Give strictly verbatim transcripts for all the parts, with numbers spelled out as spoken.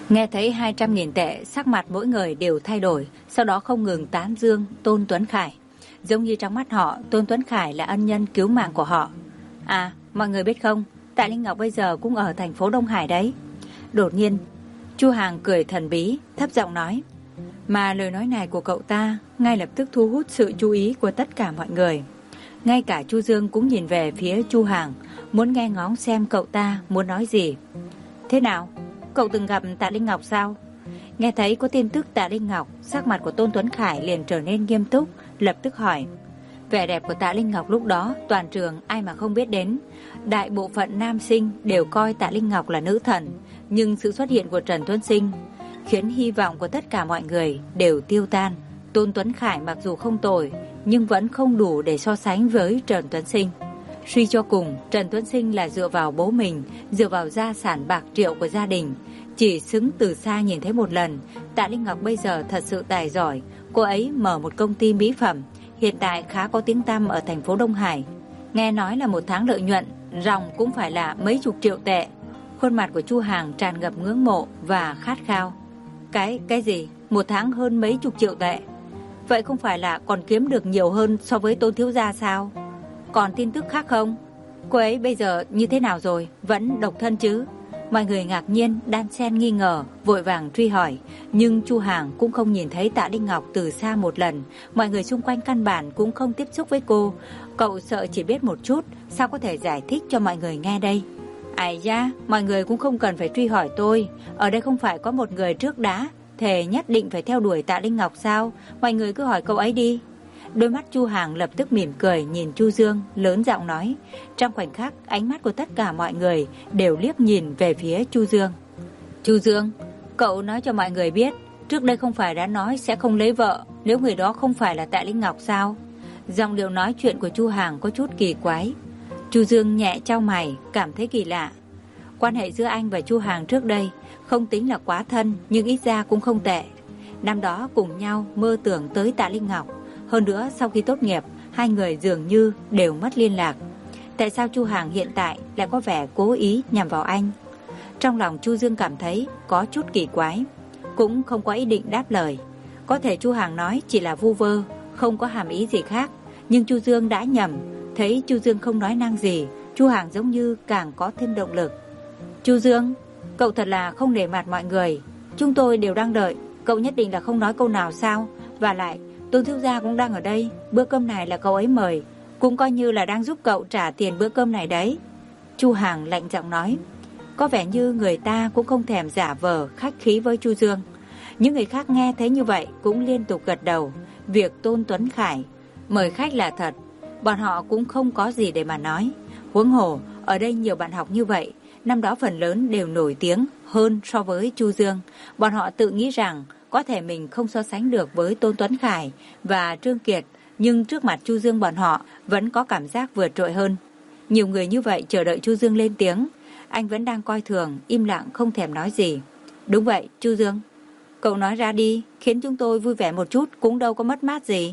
Nghe thấy hai trăm nghìn tệ, sắc mặt mỗi người đều thay đổi, sau đó không ngừng tán dương Tôn Tuấn Khải. Giống như trong mắt họ, Tôn Tuấn Khải là ân nhân cứu mạng của họ. À, mọi người biết không, Tạ Linh Ngọc bây giờ cũng ở thành phố Đông Hải đấy. Đột nhiên, Chu Hàng cười thần bí, thấp giọng nói. Mà lời nói này của cậu ta ngay lập tức thu hút sự chú ý của tất cả mọi người. Ngay cả Chu Dương cũng nhìn về phía Chu Hàng, muốn nghe ngóng xem cậu ta muốn nói gì. Thế nào? Cậu từng gặp Tạ Linh Ngọc sao? Nghe thấy có tin tức Tạ Linh Ngọc, sắc mặt của Tôn Tuấn Khải liền trở nên nghiêm túc, lập tức hỏi. Vẻ đẹp của Tạ Linh Ngọc lúc đó toàn trường ai mà không biết đến. Đại bộ phận nam sinh đều coi Tạ Linh Ngọc là nữ thần, nhưng sự xuất hiện của Trần Tuấn Sinh khiến hy vọng của tất cả mọi người đều tiêu tan. Tôn Tuấn Khải mặc dù không tồi, nhưng vẫn không đủ để so sánh với Trần Tuấn Sinh. Suy cho cùng, Trần Tuấn Sinh là dựa vào bố mình, dựa vào gia sản bạc triệu của gia đình. Chỉ xứng từ xa nhìn thấy một lần. Tạ Linh Ngọc bây giờ thật sự tài giỏi. Cô ấy mở một công ty mỹ phẩm, hiện tại khá có tiếng tăm ở thành phố Đông Hải. Nghe nói là một tháng lợi nhuận ròng cũng phải là mấy chục triệu tệ. Khuôn mặt của Chu Hàng tràn ngập ngưỡng mộ và khát khao. Cái, cái gì? Một tháng hơn mấy chục triệu tệ? Vậy không phải là còn kiếm được nhiều hơn so với Tôn thiếu gia sao? Còn tin tức khác không? Cô ấy bây giờ như thế nào rồi? Vẫn độc thân chứ? Mọi người ngạc nhiên, đan xen nghi ngờ, vội vàng truy hỏi. Nhưng Chu Hàng cũng không nhìn thấy Tạ Linh Ngọc từ xa một lần. Mọi người xung quanh căn bản cũng không tiếp xúc với cô. Cậu sợ chỉ biết một chút, sao có thể giải thích cho mọi người nghe đây? Ai da, mọi người cũng không cần phải truy hỏi tôi. Ở đây không phải có một người trước đã thề nhất định phải theo đuổi Tạ Linh Ngọc sao? Mọi người cứ hỏi cậu ấy đi. Đôi mắt Chu Hàng lập tức mỉm cười nhìn Chu Dương, lớn giọng nói. Trong khoảnh khắc, ánh mắt của tất cả mọi người đều liếc nhìn về phía Chu Dương. Chu Dương, cậu nói cho mọi người biết, trước đây không phải đã nói sẽ không lấy vợ nếu người đó không phải là Tạ Linh Ngọc sao? Giọng điệu nói chuyện của Chu Hàng có chút kỳ quái. Chu Dương nhẹ chau mày, cảm thấy kỳ lạ. Quan hệ giữa anh và Chu Hàng trước đây không tính là quá thân, nhưng ít ra cũng không tệ. Năm đó cùng nhau mơ tưởng tới Tạ Linh Ngọc. Hơn nữa sau khi tốt nghiệp, hai người dường như đều mất liên lạc. Tại sao Chu Hàng hiện tại lại có vẻ cố ý nhằm vào anh? Trong lòng Chu Dương cảm thấy có chút kỳ quái, cũng không có ý định đáp lời. Có thể Chu Hàng nói chỉ là vu vơ, không có hàm ý gì khác. Nhưng Chu Dương đã nhầm. Thấy Chu Dương không nói năng gì, Chu Hàng giống như càng có thêm động lực. Chu Dương, cậu thật là không để mặt mọi người. Chúng tôi đều đang đợi, cậu nhất định là không nói câu nào sao? Và lại Tôn thiếu gia cũng đang ở đây, bữa cơm này là cậu ấy mời, cũng coi như là đang giúp cậu trả tiền bữa cơm này đấy. Chu Hàng lạnh giọng nói. Có vẻ như người ta cũng không thèm giả vờ khách khí với Chu Dương. Những người khác nghe thấy như vậy cũng liên tục gật đầu. Việc Tôn Tuấn Khải mời khách là thật, bọn họ cũng không có gì để mà nói. Huống hồ, ở đây nhiều bạn học như vậy, năm đó phần lớn đều nổi tiếng hơn so với Chu Dương. Bọn họ tự nghĩ rằng có thể mình không so sánh được với Tôn Tuấn Khải và Trương Kiệt, nhưng trước mặt Chu Dương bọn họ vẫn có cảm giác vượt trội hơn. Nhiều người như vậy chờ đợi Chu Dương lên tiếng, anh vẫn đang coi thường, im lặng không thèm nói gì. Đúng vậy, Chu Dương, cậu nói ra đi, khiến chúng tôi vui vẻ một chút cũng đâu có mất mát gì.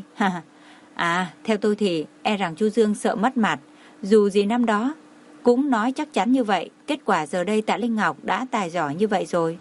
À, theo tôi thì e rằng Chu Dương sợ mất mặt, dù gì năm đó cũng nói chắc chắn như vậy, kết quả giờ đây Tạ Linh Ngọc đã tài giỏi như vậy rồi.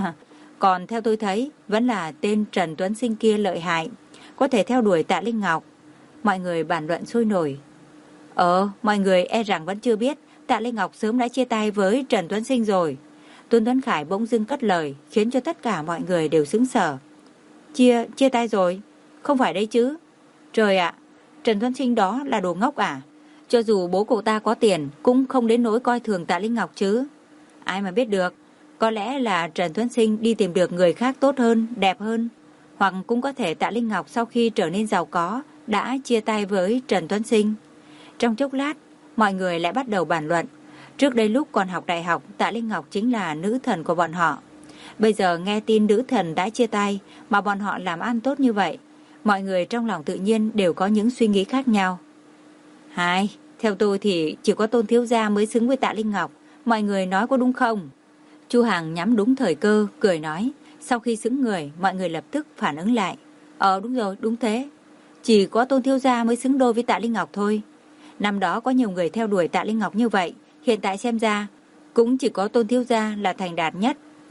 Còn theo tôi thấy, vẫn là tên Trần Tuấn Sinh kia lợi hại, có thể theo đuổi Tạ Linh Ngọc. Mọi người bàn luận sôi nổi. Ờ, mọi người e rằng vẫn chưa biết, Tạ Linh Ngọc sớm đã chia tay với Trần Tuấn Sinh rồi. Tôn Tuấn Khải bỗng dưng cất lời, khiến cho tất cả mọi người đều sững sờ. Chia, chia tay rồi? Không phải đấy chứ? Trời ạ, Trần Tuấn Sinh đó là đồ ngốc à? Cho dù bố cậu ta có tiền, cũng không đến nỗi coi thường Tạ Linh Ngọc chứ. Ai mà biết được, có lẽ là Trần Tuấn Sinh đi tìm được người khác tốt hơn, đẹp hơn. Hoặc cũng có thể Tạ Linh Ngọc sau khi trở nên giàu có, đã chia tay với Trần Tuấn Sinh. Trong chốc lát, mọi người lại bắt đầu bàn luận. Trước đây lúc còn học đại học, Tạ Linh Ngọc chính là nữ thần của bọn họ. Bây giờ nghe tin nữ thần đã chia tay, mà bọn họ làm ăn tốt như vậy, mọi người trong lòng tự nhiên đều có những suy nghĩ khác nhau. Hai, theo tôi thì chỉ có Tôn thiếu gia mới xứng với Tạ Linh Ngọc. Mọi người nói có đúng không? Chu Hàng nhắm đúng thời cơ, cười nói. Sau khi xứng người, mọi người lập tức phản ứng lại. Ờ đúng rồi, đúng thế. Chỉ có Tôn thiếu gia mới xứng đôi với Tạ Linh Ngọc thôi. Năm đó có nhiều người theo đuổi Tạ Linh Ngọc như vậy, hiện tại xem ra cũng chỉ có Tôn thiếu gia là thành đạt nhất.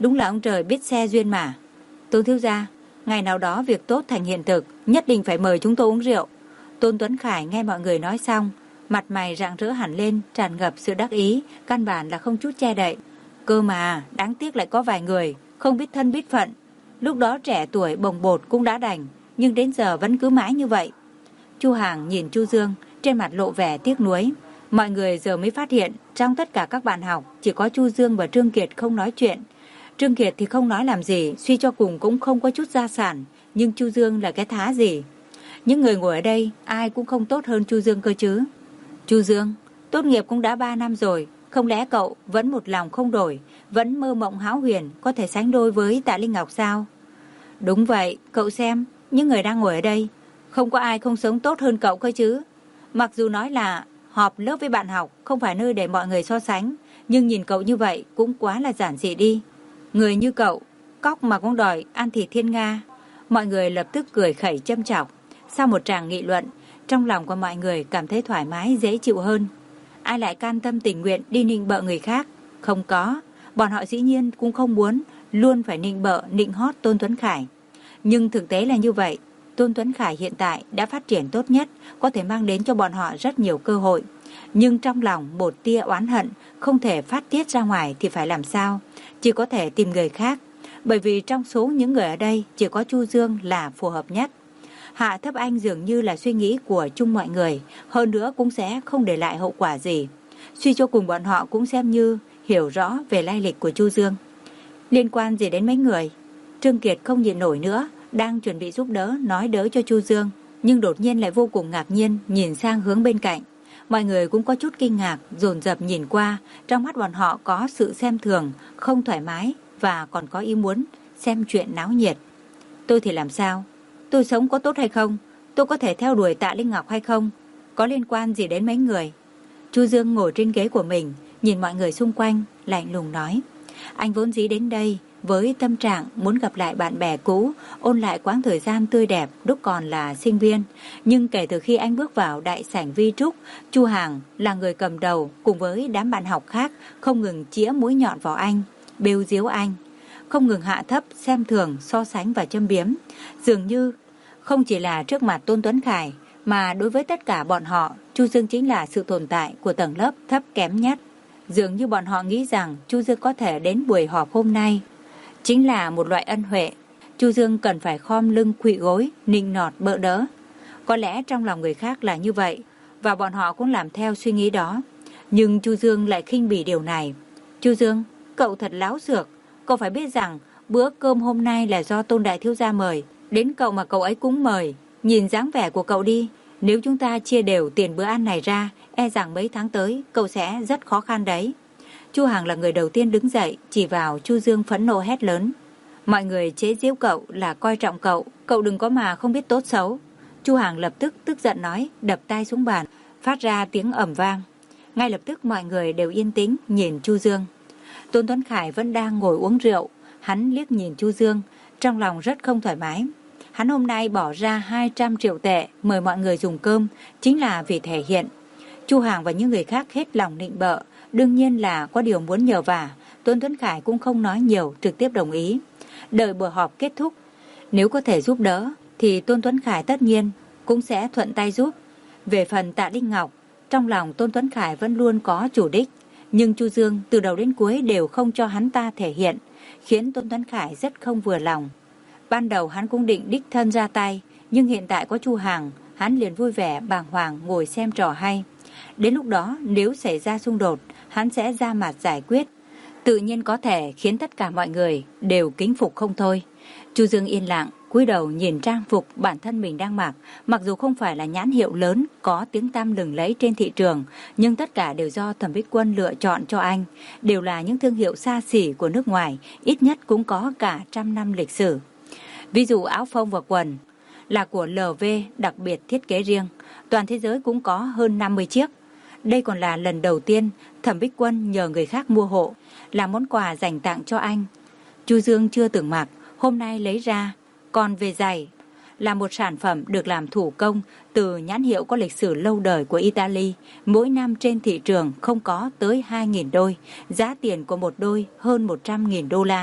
Đúng là ông trời biết xe duyên mà. Tôn thiếu gia, ngày nào đó việc tốt thành hiện thực, nhất định phải mời chúng tôi uống rượu. Tôn Tuấn Khải nghe mọi người nói xong, mặt mày rạng rỡ hẳn lên, tràn ngập sự đắc ý, căn bản là không chút che đậy. Cơ mà, đáng tiếc lại có vài người không biết thân biết phận. Lúc đó trẻ tuổi bồng bột cũng đã đành, nhưng đến giờ vẫn cứ mãi như vậy. Chu Hàng nhìn Chu Dương, trên mặt lộ vẻ tiếc nuối. Mọi người giờ mới phát hiện, trong tất cả các bạn học, chỉ có Chu Dương và Trương Kiệt không nói chuyện. Trương Kiệt thì không nói làm gì, suy cho cùng cũng không có chút gia sản, nhưng Chu Dương là cái thá gì. Những người ngồi ở đây, ai cũng không tốt hơn Chu Dương cơ chứ. Chu Dương, tốt nghiệp cũng đã ba năm rồi, không lẽ cậu vẫn một lòng không đổi, vẫn mơ mộng hão huyền, có thể sánh đôi với Tạ Linh Ngọc sao? Đúng vậy, cậu xem, những người đang ngồi ở đây, không có ai không sống tốt hơn cậu cơ chứ. Mặc dù nói là họp lớp với bạn học không phải nơi để mọi người so sánh, nhưng nhìn cậu như vậy cũng quá là giản dị đi. Người như cậu, cóc mà cũng đòi ăn thịt thiên nga. Mọi người lập tức cười khẩy châm chọc. Sau một tràng nghị luận, trong lòng của mọi người cảm thấy thoải mái dễ chịu hơn. Ai lại can tâm tình nguyện đi nịnh bợ người khác? Không có, bọn họ dĩ nhiên cũng không muốn luôn phải nịnh bợ nịnh hót Tôn Tuấn Khải. Nhưng thực tế là như vậy, Tôn Tuấn Khải hiện tại đã phát triển tốt nhất, có thể mang đến cho bọn họ rất nhiều cơ hội. Nhưng trong lòng một tia oán hận không thể phát tiết ra ngoài thì phải làm sao? Chỉ có thể tìm người khác, bởi vì trong số những người ở đây chỉ có Chu Dương là phù hợp nhất. Hạ Thấp Anh dường như là suy nghĩ của chung mọi người, hơn nữa cũng sẽ không để lại hậu quả gì. Suy cho cùng bọn họ cũng xem như hiểu rõ về lai lịch của Chu Dương. Liên quan gì đến mấy người? Trương Kiệt không nhịn nổi nữa, đang chuẩn bị giúp đỡ nói đỡ cho Chu Dương, nhưng đột nhiên lại vô cùng ngạc nhiên nhìn sang hướng bên cạnh. Mọi người cũng có chút kinh ngạc, dồn dập nhìn qua, trong mắt bọn họ có sự xem thường, không thoải mái và còn có ý muốn xem chuyện náo nhiệt. Tôi thì làm sao? Tôi sống có tốt hay không? Tôi có thể theo đuổi Tạ Linh Ngọc hay không? Có liên quan gì đến mấy người? Chu Dương ngồi trên ghế của mình, nhìn mọi người xung quanh, lạnh lùng nói. Anh vốn dĩ đến đây với tâm trạng muốn gặp lại bạn bè cũ, ôn lại quãng thời gian tươi đẹp lúc còn là sinh viên. Nhưng kể từ khi anh bước vào đại sảnh Vi Trúc, Chu Hàng là người cầm đầu cùng với đám bạn học khác không ngừng chĩa mũi nhọn vào anh, bêu diếu anh, không ngừng hạ thấp, xem thường, so sánh và châm biếm. Dường như không chỉ là trước mặt Tôn Tuấn Khải, mà đối với tất cả bọn họ, Chu Dương chính là sự tồn tại của tầng lớp thấp kém nhất. Dường như bọn họ nghĩ rằng Chu Dương có thể đến buổi họp hôm nay chính là một loại ân huệ. Chu Dương cần phải khom lưng khuỵu gối, nịnh nọt bợ đỡ. Có lẽ trong lòng người khác là như vậy, và bọn họ cũng làm theo suy nghĩ đó. Nhưng Chu Dương lại khinh bỉ điều này. Chu Dương, cậu thật láo xược. Cậu phải biết rằng bữa cơm hôm nay là do Tôn đại thiếu gia mời, đến cậu mà cậu ấy cũng mời. Nhìn dáng vẻ của cậu đi, nếu chúng ta chia đều tiền bữa ăn này ra, e rằng mấy tháng tới cậu sẽ rất khó khăn đấy. Chu Hàng là người đầu tiên đứng dậy, chỉ vào Chu Dương phẫn nộ hét lớn. Mọi người chế giễu cậu là coi trọng cậu, cậu đừng có mà không biết tốt xấu. Chu Hàng lập tức tức giận nói, đập tay xuống bàn, phát ra tiếng ầm vang. Ngay lập tức mọi người đều yên tĩnh nhìn Chu Dương. Tôn Tuấn Khải vẫn đang ngồi uống rượu, hắn liếc nhìn Chu Dương, trong lòng rất không thoải mái. Hắn hôm nay bỏ ra hai trăm triệu tệ mời mọi người dùng cơm, chính là vì thể hiện. Chu Hàng và những người khác hết lòng nịnh bợ, đương nhiên là có điều muốn nhờ vả. Tôn Tuấn Khải cũng không nói nhiều, trực tiếp đồng ý. Đợi buổi họp kết thúc, nếu có thể giúp đỡ thì Tôn Tuấn Khải tất nhiên cũng sẽ thuận tay giúp. Về phần Tạ Linh Ngọc, trong lòng Tôn Tuấn Khải vẫn luôn có chủ đích, nhưng Chu Dương từ đầu đến cuối đều không cho hắn ta thể hiện, khiến Tôn Tuấn Khải rất không vừa lòng. Ban đầu hắn cũng định đích thân ra tay, nhưng hiện tại có Chu Hàng, hắn liền vui vẻ bàng hoàng ngồi xem trò hay. Đến lúc đó nếu xảy ra xung đột, hắn sẽ ra mặt giải quyết, tự nhiên có thể khiến tất cả mọi người đều kính phục không thôi. Chu Dương yên lặng, cúi đầu nhìn trang phục bản thân mình đang mặc, mặc dù không phải là nhãn hiệu lớn có tiếng tăm lừng lẫy trên thị trường, nhưng tất cả đều do Thẩm Bích Quân lựa chọn cho anh, đều là những thương hiệu xa xỉ của nước ngoài, ít nhất cũng có cả trăm năm lịch sử. Ví dụ áo phông và quần là của lờ vê đặc biệt thiết kế riêng, toàn thế giới cũng có hơn năm mươi chiếc. Đây còn là lần đầu tiên Thẩm Bích Quân nhờ người khác mua hộ, là món quà dành tặng cho anh. Chu Dương chưa từng mặc, hôm nay lấy ra. Còn về giày, là một sản phẩm được làm thủ công từ nhãn hiệu có lịch sử lâu đời của Italy. Mỗi năm trên thị trường không có tới hai nghìn đôi, giá tiền của một đôi hơn một trăm nghìn đô la.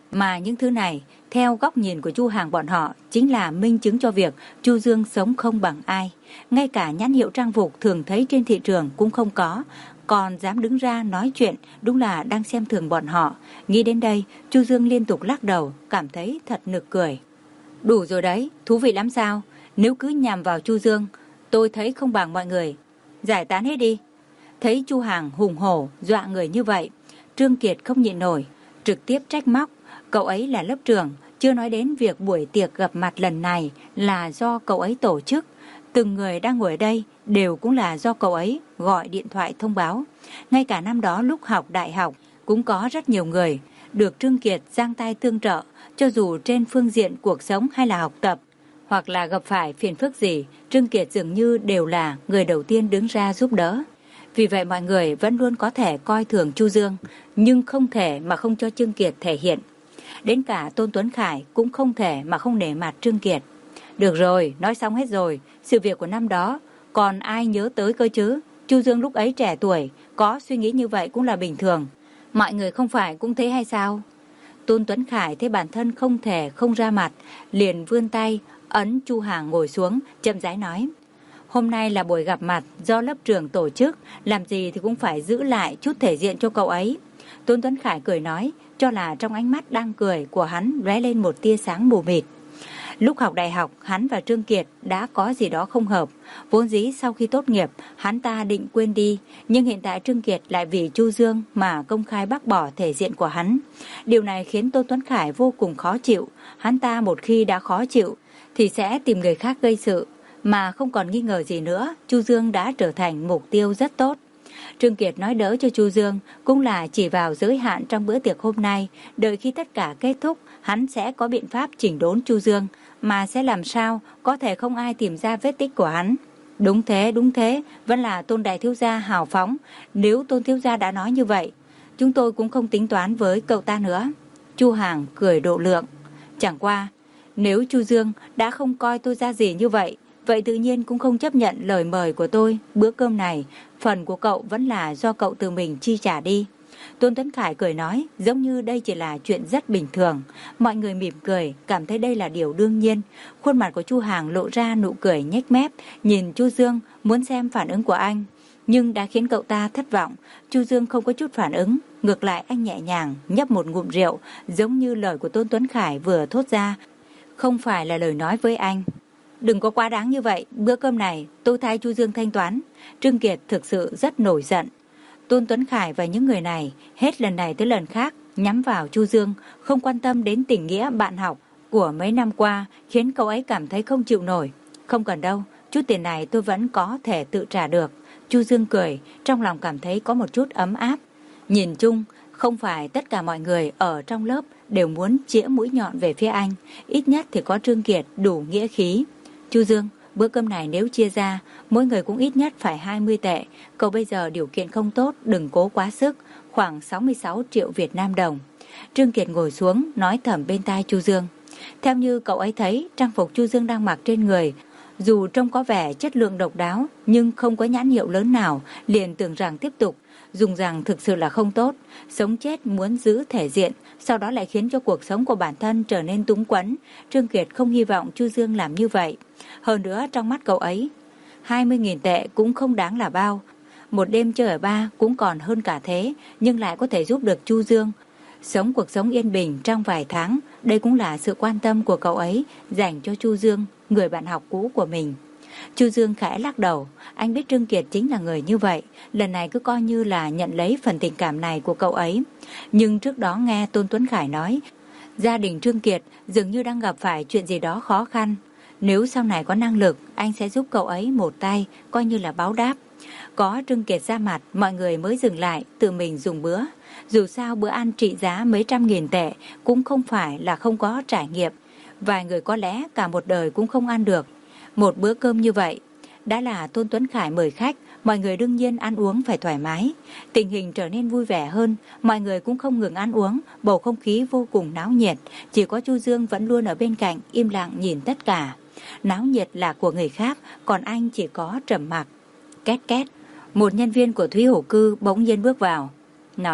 Mà những thứ này, theo góc nhìn của Chu Hàng bọn họ, chính là minh chứng cho việc Chu Dương sống không bằng ai. Ngay cả nhãn hiệu trang phục thường thấy trên thị trường cũng không có, còn dám đứng ra nói chuyện, đúng là đang xem thường bọn họ. Nghĩ đến đây, Chu Dương liên tục lắc đầu, cảm thấy thật nực cười. Đủ rồi đấy, thú vị lắm sao? Nếu cứ nhằm vào Chu Dương, tôi thấy không bằng mọi người. Giải tán hết đi. Thấy Chu Hàng hùng hổ, dọa người như vậy, Trương Kiệt không nhịn nổi, trực tiếp trách móc. Cậu ấy là lớp trưởng, chưa nói đến việc buổi tiệc gặp mặt lần này là do cậu ấy tổ chức. Từng người đang ngồi ở đây đều cũng là do cậu ấy gọi điện thoại thông báo. Ngay cả năm đó lúc học đại học cũng có rất nhiều người được Trương Kiệt giang tay tương trợ, cho dù trên phương diện cuộc sống hay là học tập, hoặc là gặp phải phiền phức gì, Trương Kiệt dường như đều là người đầu tiên đứng ra giúp đỡ. Vì vậy mọi người vẫn luôn có thể coi thường Chu Dương, nhưng không thể mà không cho Trương Kiệt thể hiện. Đến cả Tôn Tuấn Khải cũng không thể mà không nể mặt Trương Kiệt. Được rồi, nói xong hết rồi, sự việc của năm đó, còn ai nhớ tới cơ chứ? Chu Dương lúc ấy trẻ tuổi, có suy nghĩ như vậy cũng là bình thường. Mọi người không phải cũng thế hay sao? Tôn Tuấn Khải thấy bản thân không thể không ra mặt, liền vươn tay, ấn Chu Hàng ngồi xuống, chậm rãi nói. Hôm nay là buổi gặp mặt do lớp trưởng tổ chức, làm gì thì cũng phải giữ lại chút thể diện cho cậu ấy. Tôn Tuấn Khải cười nói, cho là trong ánh mắt đang cười của hắn lóe lên một tia sáng mù mịt. Lúc học đại học, hắn và Trương Kiệt đã có gì đó không hợp. Vốn dĩ sau khi tốt nghiệp, hắn ta định quên đi, nhưng hiện tại Trương Kiệt lại vì Chu Dương mà công khai bác bỏ thể diện của hắn. Điều này khiến Tôn Tuấn Khải vô cùng khó chịu. Hắn ta một khi đã khó chịu thì sẽ tìm người khác gây sự, mà không còn nghi ngờ gì nữa, Chu Dương đã trở thành mục tiêu rất tốt. Trương Kiệt nói đỡ cho Chu Dương cũng là chỉ vào giới hạn trong bữa tiệc hôm nay, đợi khi tất cả kết thúc, hắn sẽ có biện pháp chỉnh đốn Chu Dương, mà sẽ làm sao có thể không ai tìm ra vết tích của hắn. Đúng thế, đúng thế, vẫn là Tôn đại thiếu gia hào phóng, nếu Tôn thiếu gia đã nói như vậy, chúng tôi cũng không tính toán với cậu ta nữa. Chu Hàng cười độ lượng. Chẳng qua, nếu Chu Dương đã không coi tôi ra gì như vậy, vậy tự nhiên cũng không chấp nhận lời mời của tôi. Bữa cơm này, phần của cậu vẫn là do cậu tự mình chi trả đi. Tôn Tuấn Khải cười nói, giống như đây chỉ là chuyện rất bình thường. Mọi người mỉm cười, cảm thấy đây là điều đương nhiên. Khuôn mặt của Chu Hàng lộ ra nụ cười nhếch mép, nhìn Chu Dương muốn xem phản ứng của anh, nhưng đã khiến cậu ta thất vọng. Chu Dương không có chút phản ứng, ngược lại anh nhẹ nhàng nhấp một ngụm rượu, giống như lời của Tôn Tuấn Khải vừa thốt ra không phải là lời nói với anh. Đừng có quá đáng như vậy, bữa cơm này tôi thay Chu Dương thanh toán. Trương Kiệt thực sự rất nổi giận. Tôn Tuấn Khải và những người này hết lần này tới lần khác nhắm vào Chu Dương, không quan tâm đến tình nghĩa bạn học của mấy năm qua, khiến cậu ấy cảm thấy không chịu nổi. Không cần đâu, chút tiền này tôi vẫn có thể tự trả được. Chu Dương cười, trong lòng cảm thấy có một chút ấm áp. Nhìn chung, không phải tất cả mọi người ở trong lớp đều muốn chĩa mũi nhọn về phía anh, ít nhất thì có Trương Kiệt đủ nghĩa khí. Chu Dương, bữa cơm này nếu chia ra, mỗi người cũng ít nhất phải hai mươi tệ. Cậu bây giờ điều kiện không tốt, đừng cố quá sức, khoảng sáu mươi sáu triệu Việt Nam đồng. Trương Kiệt ngồi xuống, nói thầm bên tai Chu Dương. Theo như cậu ấy thấy, trang phục Chu Dương đang mặc trên người, dù trông có vẻ chất lượng độc đáo, nhưng không có nhãn hiệu lớn nào, liền tưởng rằng tiếp tục dùng rằng thực sự là không tốt. Sống chết muốn giữ thể diện, sau đó lại khiến cho cuộc sống của bản thân trở nên túng quẫn. Trương Kiệt không hy vọng Chu Dương làm như vậy. Hơn nữa trong mắt cậu ấy, hai mươi nghìn tệ cũng không đáng là bao. Một đêm chơi ở bar cũng còn hơn cả thế, nhưng lại có thể giúp được Chu Dương sống cuộc sống yên bình trong vài tháng. Đây cũng là sự quan tâm của cậu ấy dành cho Chu Dương, người bạn học cũ của mình. Chu Dương khẽ lắc đầu, anh biết Trương Kiệt chính là người như vậy, lần này cứ coi như là nhận lấy phần tình cảm này của cậu ấy. Nhưng trước đó nghe Tôn Tuấn Khải nói, gia đình Trương Kiệt dường như đang gặp phải chuyện gì đó khó khăn. Nếu sau này có năng lực, anh sẽ giúp cậu ấy một tay, coi như là báo đáp. Có Trương Kiệt ra mặt, mọi người mới dừng lại, tự mình dùng bữa. Dù sao bữa ăn trị giá mấy trăm nghìn tệ cũng không phải là không có trải nghiệm. Vài người có lẽ cả một đời cũng không ăn được một bữa cơm như vậy. Đã là Tôn Tuấn Khải mời khách, mọi người đương nhiên ăn uống phải thoải mái. Tình hình trở nên vui vẻ hơn, mọi người cũng không ngừng ăn uống, bầu không khí vô cùng náo nhiệt. Chỉ có Chu Dương vẫn luôn ở bên cạnh, im lặng nhìn tất cả. Náo nhiệt là của người khác, còn anh chỉ có trầm mặc. Két két, một nhân viên của Thúy Hổ Cư bỗng nhiên bước vào, nói,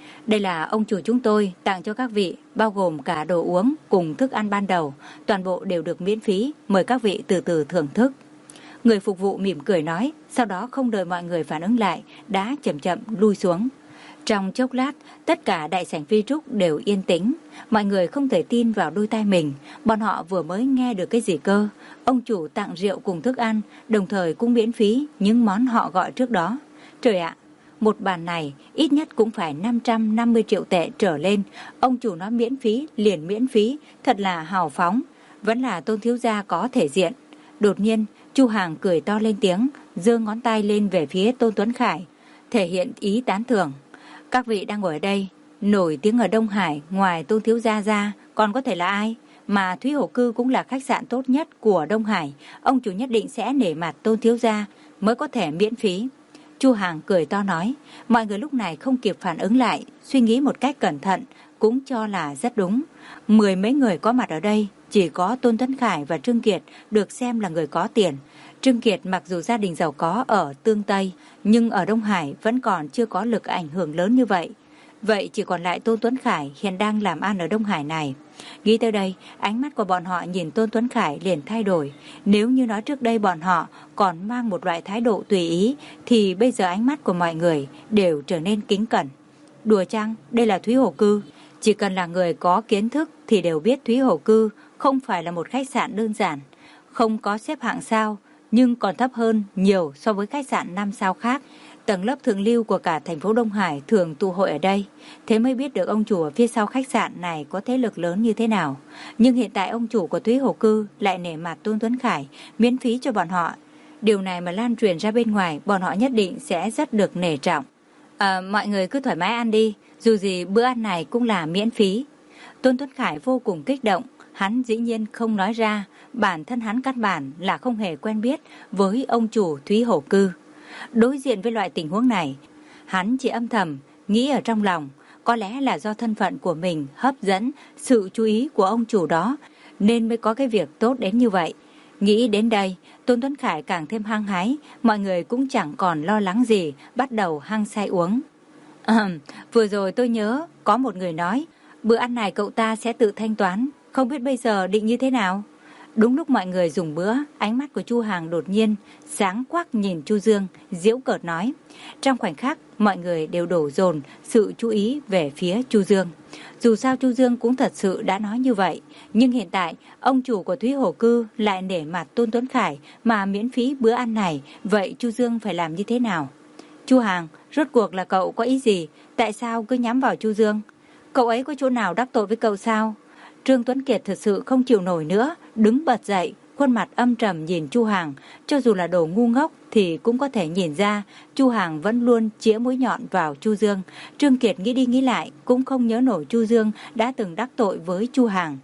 Đây là ông chủ chúng tôi tặng cho các vị, bao gồm cả đồ uống cùng thức ăn ban đầu, toàn bộ đều được miễn phí, mời các vị từ từ thưởng thức. Người phục vụ mỉm cười nói, sau đó không đợi mọi người phản ứng lại, đã chậm chậm lui xuống. Trong chốc lát, tất cả đại sảnh Phi Trúc đều yên tĩnh. Mọi người không thể tin vào đôi tai mình. Bọn họ vừa mới nghe được cái gì cơ. Ông chủ tặng rượu cùng thức ăn, đồng thời cũng miễn phí những món họ gọi trước đó. Trời ạ, một bàn này ít nhất cũng phải năm trăm năm mươi triệu tệ trở lên. Ông chủ nói miễn phí, liền miễn phí, thật là hào phóng. Vẫn là Tôn thiếu gia có thể diện. Đột nhiên, Chu Hàng cười to lên tiếng, giơ ngón tay lên về phía Tôn Tuấn Khải, thể hiện ý tán thưởng. Các vị đang ngồi ở đây, nổi tiếng ở Đông Hải, ngoài Tôn thiếu gia ra, còn có thể là ai? Mà Thúy Hổ Cư cũng là khách sạn tốt nhất của Đông Hải, ông chủ nhất định sẽ nể mặt Tôn thiếu gia mới có thể miễn phí. Chu Hàng cười to nói. Mọi người lúc này không kịp phản ứng lại, suy nghĩ một cách cẩn thận, cũng cho là rất đúng. Mười mấy người có mặt ở đây, chỉ có Tôn Tuấn Khải và Trương Kiệt được xem là người có tiền. Trương Kiệt mặc dù gia đình giàu có ở Tương Tây, nhưng ở Đông Hải vẫn còn chưa có lực ảnh hưởng lớn như vậy. Vậy chỉ còn lại Tôn Tuấn Khải hiện đang làm ăn ở Đông Hải này. Nghĩ tới đây, ánh mắt của bọn họ nhìn Tôn Tuấn Khải liền thay đổi. Nếu như nói trước đây bọn họ còn mang một loại thái độ tùy ý, thì bây giờ ánh mắt của mọi người đều trở nên kính cẩn. Đùa chăng, đây là Thúy Hổ Cư. Chỉ cần là người có kiến thức thì đều biết Thúy Hổ Cư không phải là một khách sạn đơn giản, không có xếp hạng sao, nhưng còn thấp hơn nhiều so với khách sạn năm sao khác. Tầng lớp thượng lưu của cả thành phố Đông Hải thường tụ hội ở đây, thế mới biết được ông chủ ở phía sau khách sạn này có thế lực lớn như thế nào. Nhưng hiện tại ông chủ của Thúy Hổ Cư lại nể mặt Tôn Tuấn Khải, miễn phí cho bọn họ. Điều này mà lan truyền ra bên ngoài, bọn họ nhất định sẽ rất được nể trọng. À, mọi người cứ thoải mái ăn đi, dù gì bữa ăn này cũng là miễn phí. Tôn Tuấn Khải vô cùng kích động, hắn dĩ nhiên không nói ra, bản thân hắn căn bản là không hề quen biết với ông chủ Thúy Hổ Cư. Đối diện với loại tình huống này, hắn chỉ âm thầm nghĩ ở trong lòng, có lẽ là do thân phận của mình hấp dẫn sự chú ý của ông chủ đó, nên mới có cái việc tốt đến như vậy. Nghĩ đến đây, Tôn Tuấn Khải càng thêm hăng hái, mọi người cũng chẳng còn lo lắng gì, bắt đầu hăng say uống. À, vừa rồi tôi nhớ có một người nói, bữa ăn này cậu ta sẽ tự thanh toán, không biết bây giờ định như thế nào? Đúng lúc mọi người dùng bữa, ánh mắt của Chu Hàng đột nhiên sáng quắc nhìn Chu Dương, giễu cợt nói. Trong khoảnh khắc, mọi người đều đổ dồn sự chú ý về phía Chu Dương. Dù sao Chu Dương cũng thật sự đã nói như vậy, nhưng hiện tại ông chủ của Thúy Hổ Cư lại nể mặt Tôn Tuấn Khải mà miễn phí bữa ăn này, vậy Chu Dương phải làm như thế nào? Chu Hàng, rốt cuộc là cậu có ý gì? Tại sao cứ nhắm vào Chu Dương? Cậu ấy có chỗ nào đắc tội với cậu sao? Trương Tuấn Kiệt thật sự không chịu nổi nữa, đứng bật dậy, khuôn mặt âm trầm nhìn Chu Hàng. Cho dù là đồ ngu ngốc thì cũng có thể nhìn ra Chu Hàng vẫn luôn chĩa mũi nhọn vào Chu Dương. Trương Kiệt nghĩ đi nghĩ lại cũng không nhớ nổi Chu Dương đã từng đắc tội với Chu Hàng.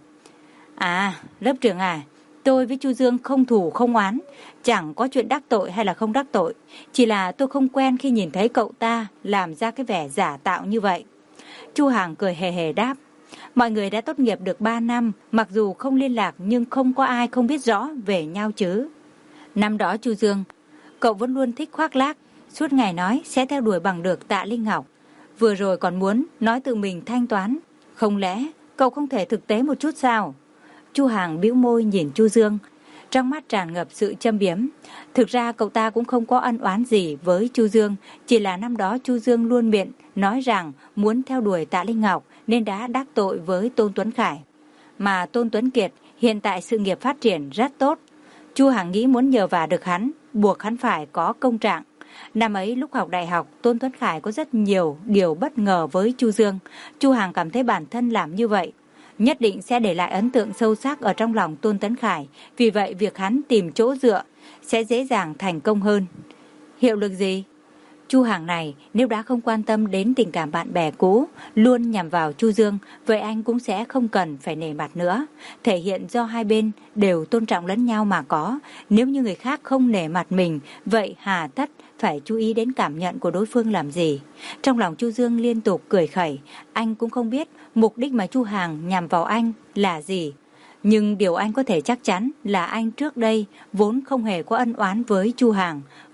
À, lớp trưởng à, tôi với Chu Dương không thù không oán, chẳng có chuyện đắc tội hay là không đắc tội, chỉ là tôi không quen khi nhìn thấy cậu ta làm ra cái vẻ giả tạo như vậy. Chu Hàng cười hề hề đáp. Mọi người đã tốt nghiệp được ba năm, mặc dù không liên lạc nhưng không có ai không biết rõ về nhau chứ. Năm đó Chu Dương, cậu vẫn luôn thích khoác lác, suốt ngày nói sẽ theo đuổi bằng được Tạ Linh Ngọc. Vừa rồi còn muốn nói tự mình thanh toán, không lẽ cậu không thể thực tế một chút sao? Chu Hàng bĩu môi nhìn Chu Dương, trong mắt tràn ngập sự châm biếm. Thực ra cậu ta cũng không có ân oán gì với Chu Dương, chỉ là năm đó Chu Dương luôn miệng nói rằng muốn theo đuổi Tạ Linh Ngọc nên đã đắc tội với Tôn Tuấn Khải. Mà Tôn Tuấn Kiệt hiện tại sự nghiệp phát triển rất tốt. Chu Hàng nghĩ muốn nhờ vả được hắn, buộc hắn phải có công trạng. Năm ấy lúc học đại học, Tôn Tuấn Khải có rất nhiều điều bất ngờ với Chu Dương. Chu Hàng cảm thấy bản thân làm như vậy nhất định sẽ để lại ấn tượng sâu sắc ở trong lòng Tôn Tuấn Khải. Vì vậy việc hắn tìm chỗ dựa sẽ dễ dàng thành công hơn. Hiệu lực gì? Chu Hàng này nếu đã không quan tâm đến tình cảm bạn bè cũ, luôn nhằm vào Chu Dương, vậy anh cũng sẽ không cần phải nể mặt nữa. Thể hiện do hai bên đều tôn trọng lẫn nhau mà có. Nếu như người khác không nể mặt mình, vậy hà tất phải chú ý đến cảm nhận của đối phương làm gì? Trong lòng Chu Dương liên tục cười khẩy, anh cũng không biết mục đích mà Chu Hàng nhằm vào anh là gì. Nhưng điều anh có thể chắc chắn là anh trước đây vốn không hề có ân oán với Chu Hàng,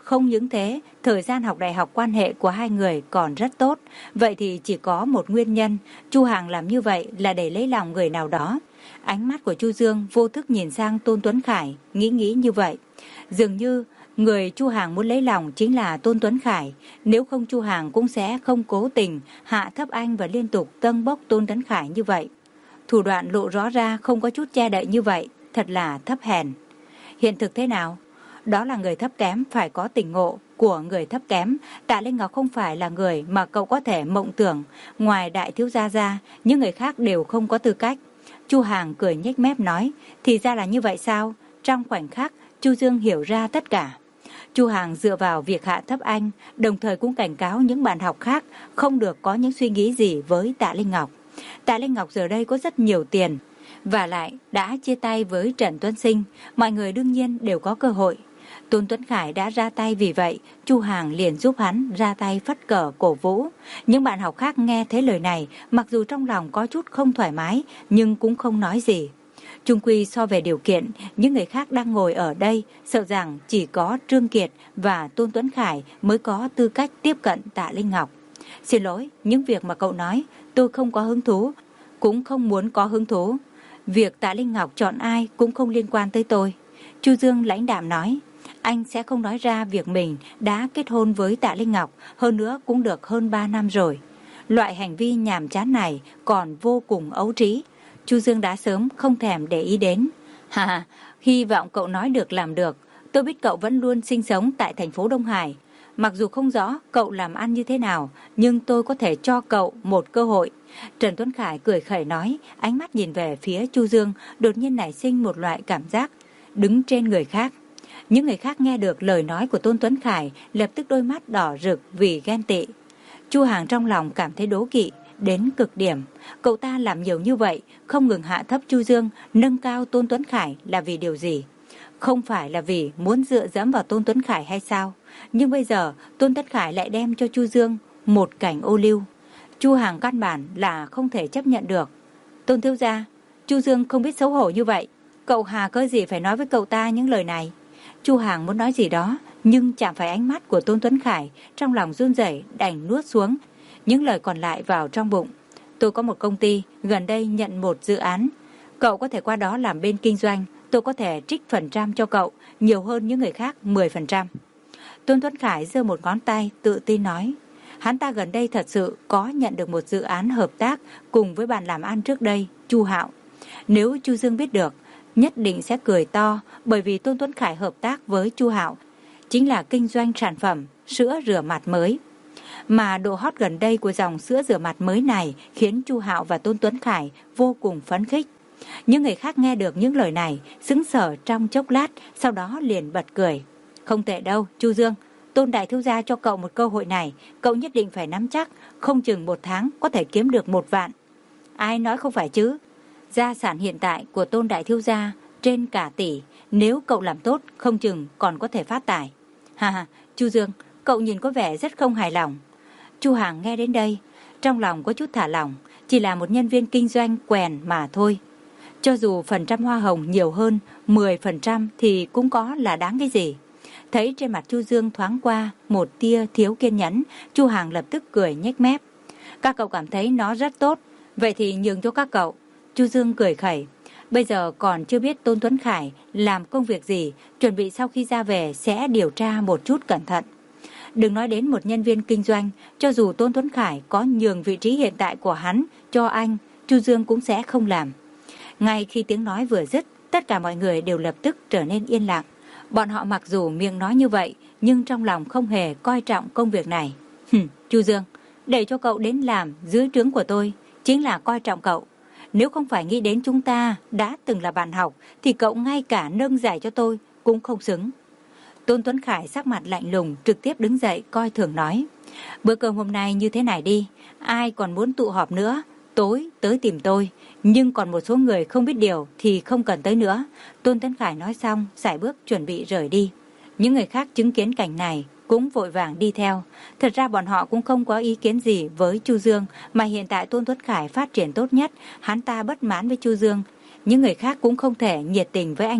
Không những thế, thời gian học đại học quan hệ của hai người còn rất tốt. Vậy thì chỉ có một nguyên nhân, Chu Hàng làm như vậy là để lấy lòng người nào đó. Ánh mắt của Chu Dương vô thức nhìn sang Tôn Tuấn Khải, nghĩ nghĩ như vậy. Dường như người Chu Hàng muốn lấy lòng chính là Tôn Tuấn Khải. Nếu không Chu Hàng cũng sẽ không cố tình hạ thấp anh và liên tục tâng bốc Tôn Tuấn Khải như vậy. Thủ đoạn lộ rõ ra không có chút che đậy như vậy, thật là thấp hèn. Hiện thực thế nào? Đó là người thấp kém phải có tình ngộ của người thấp kém. Tạ Linh Ngọc không phải là người mà cậu có thể mộng tưởng. Ngoài đại thiếu gia ra, những người khác đều không có tư cách. Chu Hàng cười nhếch mép nói, thì ra là như vậy sao? Trong khoảnh khắc, Chu Dương hiểu ra tất cả. Chu Hàng dựa vào việc hạ thấp anh, đồng thời cũng cảnh cáo những bạn học khác không được có những suy nghĩ gì với Tạ Linh Ngọc. Tạ Linh Ngọc giờ đây có rất nhiều tiền, và lại đã chia tay với Trần Tuấn Sinh, mọi người đương nhiên đều có cơ hội. Tôn Tuấn Khải đã ra tay, vì vậy Chu Hàng liền giúp hắn ra tay phất cờ cổ vũ. Những bạn học khác nghe thấy lời này, mặc dù trong lòng có chút không thoải mái, nhưng cũng không nói gì. Chung quy so về điều kiện, những người khác đang ngồi ở đây sợ rằng chỉ có Trương Kiệt và Tôn Tuấn Khải mới có tư cách tiếp cận Tạ Linh Ngọc. Xin lỗi, những việc mà cậu nói tôi không có hứng thú, cũng không muốn có hứng thú. Việc Tạ Linh Ngọc chọn ai cũng không liên quan tới tôi. Chu Dương lãnh đạm nói, anh sẽ không nói ra việc mình đã kết hôn với Tạ Linh Ngọc, hơn nữa cũng được hơn ba năm rồi. Loại hành vi nhàm chán này còn vô cùng ấu trí. Chu Dương đã sớm không thèm để ý đến. Hà, hy vọng cậu nói được làm được. Tôi biết cậu vẫn luôn sinh sống tại thành phố Đông Hải. Mặc dù không rõ cậu làm ăn như thế nào, nhưng tôi có thể cho cậu một cơ hội. Trần Tuấn Khải cười khẩy nói, ánh mắt nhìn về phía Chu Dương, đột nhiên nảy sinh một loại cảm giác đứng trên người khác. Những người khác nghe được lời nói của Tôn Tuấn Khải lập tức đôi mắt đỏ rực vì ghen tị. Chu Hàng trong lòng cảm thấy đố kỵ đến cực điểm. Cậu ta làm nhiều như vậy, không ngừng hạ thấp Chu Dương, nâng cao Tôn Tuấn Khải là vì điều gì? Không phải là vì muốn dựa dẫm vào Tôn Tuấn Khải hay sao? Nhưng bây giờ Tôn Tuấn Khải lại đem cho Chu Dương một cảnh ô liu. Chu Hàng căn bản là không thể chấp nhận được. Tôn thiếu gia, Chu Dương không biết xấu hổ như vậy, cậu hà cớ gì phải nói với cậu ta những lời này? Chu Hàng muốn nói gì đó, nhưng chạm phải ánh mắt của Tôn Tuấn Khải, trong lòng run rẩy đành nuốt xuống những lời còn lại vào trong bụng. Tôi có một công ty gần đây nhận một dự án, cậu có thể qua đó làm bên kinh doanh, tôi có thể trích phần trăm cho cậu, nhiều hơn những người khác mười phần trăm. Tôn Tuấn Khải giơ một ngón tay tự tin nói, hắn ta gần đây thật sự có nhận được một dự án hợp tác cùng với bạn làm ăn trước đây, Chu Hạo. Nếu Chu Dương biết được, nhất định sẽ cười to, bởi vì Tôn Tuấn Khải hợp tác với Chu Hạo chính là kinh doanh sản phẩm sữa rửa mặt mới. Mà độ hot gần đây của dòng sữa rửa mặt mới này khiến Chu Hạo và Tôn Tuấn Khải vô cùng phấn khích. Những người khác nghe được những lời này sững sờ trong chốc lát, sau đó liền bật cười. Không tệ đâu, Chu Dương, Tôn đại thiếu gia cho cậu một cơ hội này, cậu nhất định phải nắm chắc, không chừng một tháng có thể kiếm được một vạn. Ai nói không phải chứ? Gia sản hiện tại của Tôn đại thiếu gia trên cả tỷ, nếu cậu làm tốt không chừng còn có thể phát tài. Ha ha, Chu Dương, cậu nhìn có vẻ rất không hài lòng. Chu Hàng nghe đến đây, trong lòng có chút thả lỏng, chỉ là một nhân viên kinh doanh quèn mà thôi. Cho dù phần trăm hoa hồng nhiều hơn mười phần trăm thì cũng có là đáng cái gì. Thấy trên mặt Chu Dương thoáng qua một tia thiếu kiên nhẫn, Chu Hàng lập tức cười nhếch mép. Các cậu cảm thấy nó rất tốt, vậy thì nhường cho các cậu. Chu Dương cười khẩy. Bây giờ còn chưa biết Tôn Tuấn Khải làm công việc gì, chuẩn bị sau khi ra về sẽ điều tra một chút cẩn thận. Đừng nói đến một nhân viên kinh doanh, cho dù Tôn Tuấn Khải có nhường vị trí hiện tại của hắn cho anh, Chu Dương cũng sẽ không làm. Ngay khi tiếng nói vừa dứt, tất cả mọi người đều lập tức trở nên yên lặng. Bọn họ mặc dù miệng nói như vậy, nhưng trong lòng không hề coi trọng công việc này. Hừm, Chu Dương, để cho cậu đến làm dưới trướng của tôi, chính là coi trọng cậu. Nếu không phải nghĩ đến chúng ta đã từng là bạn học, thì cậu ngay cả nâng giải cho tôi cũng không xứng. Tôn Tuấn Khải sắc mặt lạnh lùng, trực tiếp đứng dậy coi thường nói. Bữa cơm hôm nay như thế này đi, ai còn muốn tụ họp nữa, tối tới tìm tôi. Nhưng còn một số người không biết điều thì không cần tới nữa. Tôn Tuấn Khải nói xong, sải bước chuẩn bị rời đi. Những người khác chứng kiến cảnh này cũng vội vàng đi theo. Thật ra bọn họ cũng không có ý kiến gì với Chu Dương, mà hiện tại Tôn Tuấn Khải phát triển tốt nhất, hắn ta bất mãn với Chu Dương. Những người khác cũng không thể nhiệt tình với anh được.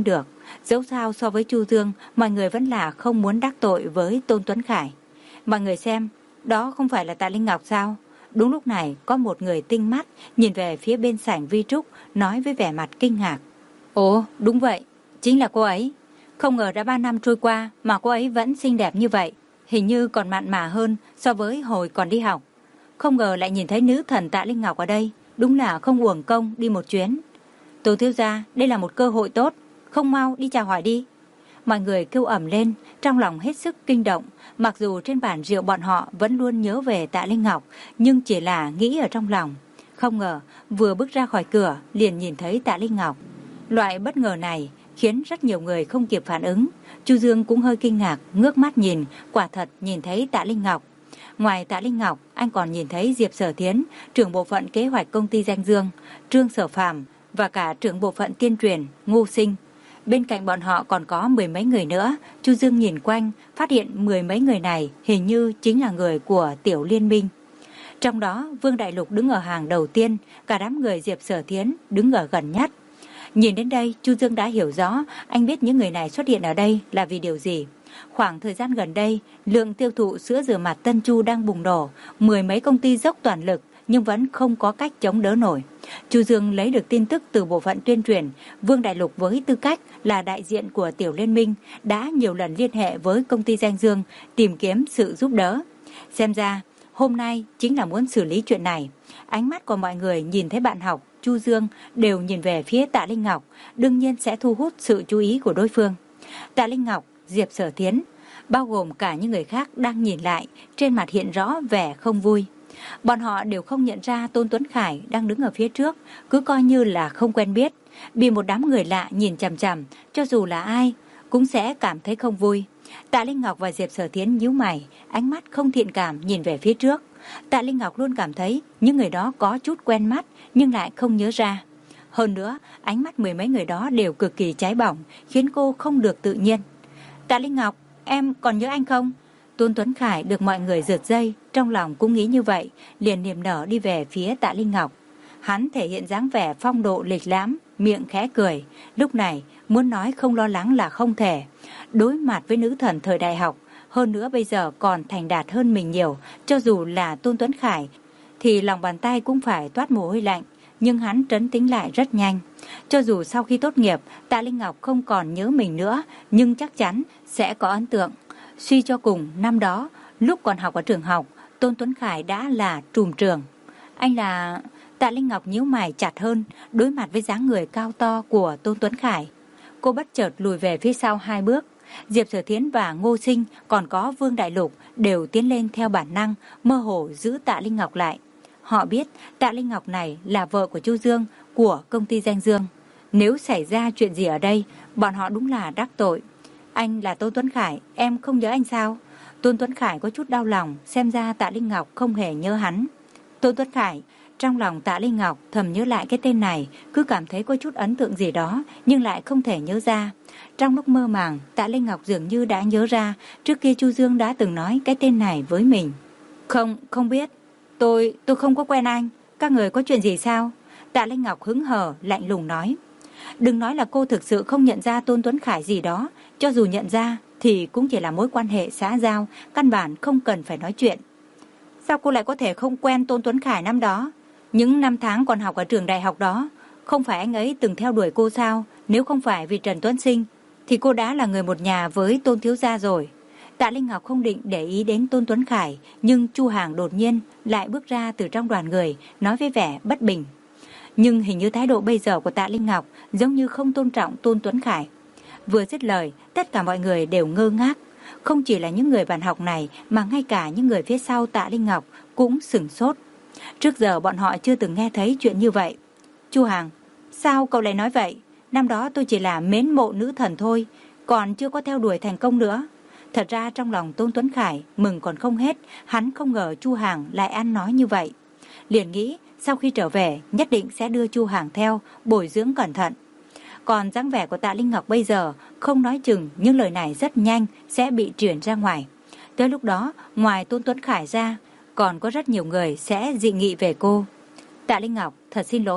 Dẫu sao so với Chu Dương, mọi người vẫn là không muốn đắc tội với Tôn Tuấn Khải. Mọi người xem, đó không phải là Tạ Linh Ngọc sao? Đúng lúc này, có một người tinh mắt nhìn về phía bên sảnh vi trúc, nói với vẻ mặt kinh ngạc. Ồ, đúng vậy, chính là cô ấy. Không ngờ đã ba năm trôi qua mà cô ấy vẫn xinh đẹp như vậy, hình như còn mặn mà hơn so với hồi còn đi học. Không ngờ lại nhìn thấy nữ thần Tạ Linh Ngọc ở đây, đúng là không uổng công đi một chuyến. Tô thiếu gia, đây là một cơ hội tốt, không mau đi chào hỏi đi. Mọi người kêu ầm lên, trong lòng hết sức kinh động. Mặc dù trên bàn rượu bọn họ vẫn luôn nhớ về Tạ Linh Ngọc, nhưng chỉ là nghĩ ở trong lòng. Không ngờ, vừa bước ra khỏi cửa, liền nhìn thấy Tạ Linh Ngọc. Loại bất ngờ này khiến rất nhiều người không kịp phản ứng. Chu Dương cũng hơi kinh ngạc, ngước mắt nhìn, quả thật nhìn thấy Tạ Linh Ngọc. Ngoài Tạ Linh Ngọc, anh còn nhìn thấy Diệp Sở Thiến, trưởng bộ phận kế hoạch công ty Danh Dương, Trương Sở Phàm và cả trưởng bộ phận tuyên truyền Ngô Sinh. Bên cạnh bọn họ còn có mười mấy người nữa. Chu Dương nhìn quanh, phát hiện mười mấy người này hình như chính là người của Tiểu Liên Minh. Trong đó, Vương Đại Lục đứng ở hàng đầu tiên, cả đám người Diệp Sở Thiến đứng ở gần nhất. Nhìn đến đây, Chu Dương đã hiểu rõ, anh biết những người này xuất hiện ở đây là vì điều gì. Khoảng thời gian gần đây, lượng tiêu thụ sữa rửa mặt Tân Chu đang bùng nổ, mười mấy công ty dốc toàn lực nhưng vẫn không có cách chống đỡ nổi. Chu Dương lấy được tin tức từ bộ phận tuyên truyền, Vương Đại Lục với tư cách là đại diện của Tiểu Liên Minh đã nhiều lần liên hệ với công ty Danh Dương tìm kiếm sự giúp đỡ. Xem ra, hôm nay chính là muốn xử lý chuyện này. Ánh mắt của mọi người nhìn thấy bạn học Chu Dương đều nhìn về phía Tạ Linh Ngọc, đương nhiên sẽ thu hút sự chú ý của đối phương. Tạ Linh Ngọc, Diệp Sở Thiến, bao gồm cả những người khác đang nhìn lại, trên mặt hiện rõ vẻ không vui. Bọn họ đều không nhận ra Tôn Tuấn Khải đang đứng ở phía trước, cứ coi như là không quen biết. Bị một đám người lạ nhìn chằm chằm, cho dù là ai, cũng sẽ cảm thấy không vui. Tạ Linh Ngọc và Diệp Sở Thiến nhíu mày, ánh mắt không thiện cảm nhìn về phía trước. Tạ Linh Ngọc luôn cảm thấy những người đó có chút quen mắt, nhưng lại không nhớ ra. Hơn nữa, ánh mắt mười mấy người đó đều cực kỳ cháy bỏng, khiến cô không được tự nhiên. Tạ Linh Ngọc, em còn nhớ anh không? Tôn Tuấn Khải được mọi người giật dây, trong lòng cũng nghĩ như vậy, liền niềm nở đi về phía Tạ Linh Ngọc. Hắn thể hiện dáng vẻ phong độ lịch lãm, miệng khẽ cười. Lúc này, muốn nói không lo lắng là không thể. Đối mặt với nữ thần thời đại học, hơn nữa bây giờ còn thành đạt hơn mình nhiều, cho dù là Tôn Tuấn Khải, thì lòng bàn tay cũng phải toát mồ hôi lạnh. Nhưng hắn trấn tĩnh lại rất nhanh. Cho dù sau khi tốt nghiệp, Tạ Linh Ngọc không còn nhớ mình nữa, nhưng chắc chắn sẽ có ấn tượng. Suy cho cùng, năm đó, lúc còn học ở trường học, Tôn Tuấn Khải đã là trùm trường. Anh là... Tạ Linh Ngọc nhíu mày chặt hơn, đối mặt với dáng người cao to của Tôn Tuấn Khải. Cô bất chợt lùi về phía sau hai bước. Diệp Sở Thiến và Ngô Sinh, còn có Vương Đại Lục đều tiến lên theo bản năng, mơ hồ giữ Tạ Linh Ngọc lại. Họ biết Tạ Linh Ngọc này là vợ của Chu Dương, của công ty Danh Dương. Nếu xảy ra chuyện gì ở đây, bọn họ đúng là đắc tội. Anh là Tôn Tuấn Khải, em không nhớ anh sao? Tôn Tuấn Khải có chút đau lòng, xem ra Tạ Linh Ngọc không hề nhớ hắn. Tôn Tuấn Khải, trong lòng Tạ Linh Ngọc thầm nhớ lại cái tên này, cứ cảm thấy có chút ấn tượng gì đó, nhưng lại không thể nhớ ra. Trong lúc mơ màng, Tạ Linh Ngọc dường như đã nhớ ra, trước kia Chu Dương đã từng nói cái tên này với mình. Không, không biết. Tôi, tôi không có quen anh. Các người có chuyện gì sao? Tạ Linh Ngọc hứng hờ, lạnh lùng nói. Đừng nói là cô thực sự không nhận ra Tôn Tuấn Khải gì đó. Cho dù nhận ra, thì cũng chỉ là mối quan hệ xã giao, căn bản không cần phải nói chuyện. Sao cô lại có thể không quen Tôn Tuấn Khải năm đó? Những năm tháng còn học ở trường đại học đó, không phải anh ấy từng theo đuổi cô sao? Nếu không phải vì Trần Tuấn Sinh, thì cô đã là người một nhà với Tôn thiếu gia rồi. Tạ Linh Ngọc không định để ý đến Tôn Tuấn Khải, nhưng Chu Hàng đột nhiên lại bước ra từ trong đoàn người, nói với vẻ bất bình. Nhưng hình như thái độ bây giờ của Tạ Linh Ngọc giống như không tôn trọng Tôn Tuấn Khải. Vừa dứt lời, tất cả mọi người đều ngơ ngác. Không chỉ là những người bạn học này, mà ngay cả những người phía sau Tạ Linh Ngọc cũng sửng sốt. Trước giờ bọn họ chưa từng nghe thấy chuyện như vậy. Chu Hàng, sao cậu lại nói vậy? Năm đó tôi chỉ là mến mộ nữ thần thôi, còn chưa có theo đuổi thành công nữa. Thật ra trong lòng Tôn Tuấn Khải mừng còn không hết, hắn không ngờ Chu Hàng lại ăn nói như vậy. Liền nghĩ sau khi trở về nhất định sẽ đưa Chu Hàng theo, bồi dưỡng cẩn thận. Còn dáng vẻ của Tạ Linh Ngọc bây giờ, không nói chừng những lời này rất nhanh sẽ bị truyền ra ngoài. Tới lúc đó, ngoài Tôn Tuấn Khải ra, còn có rất nhiều người sẽ dị nghị về cô. Tạ Linh Ngọc, thật xin lỗi,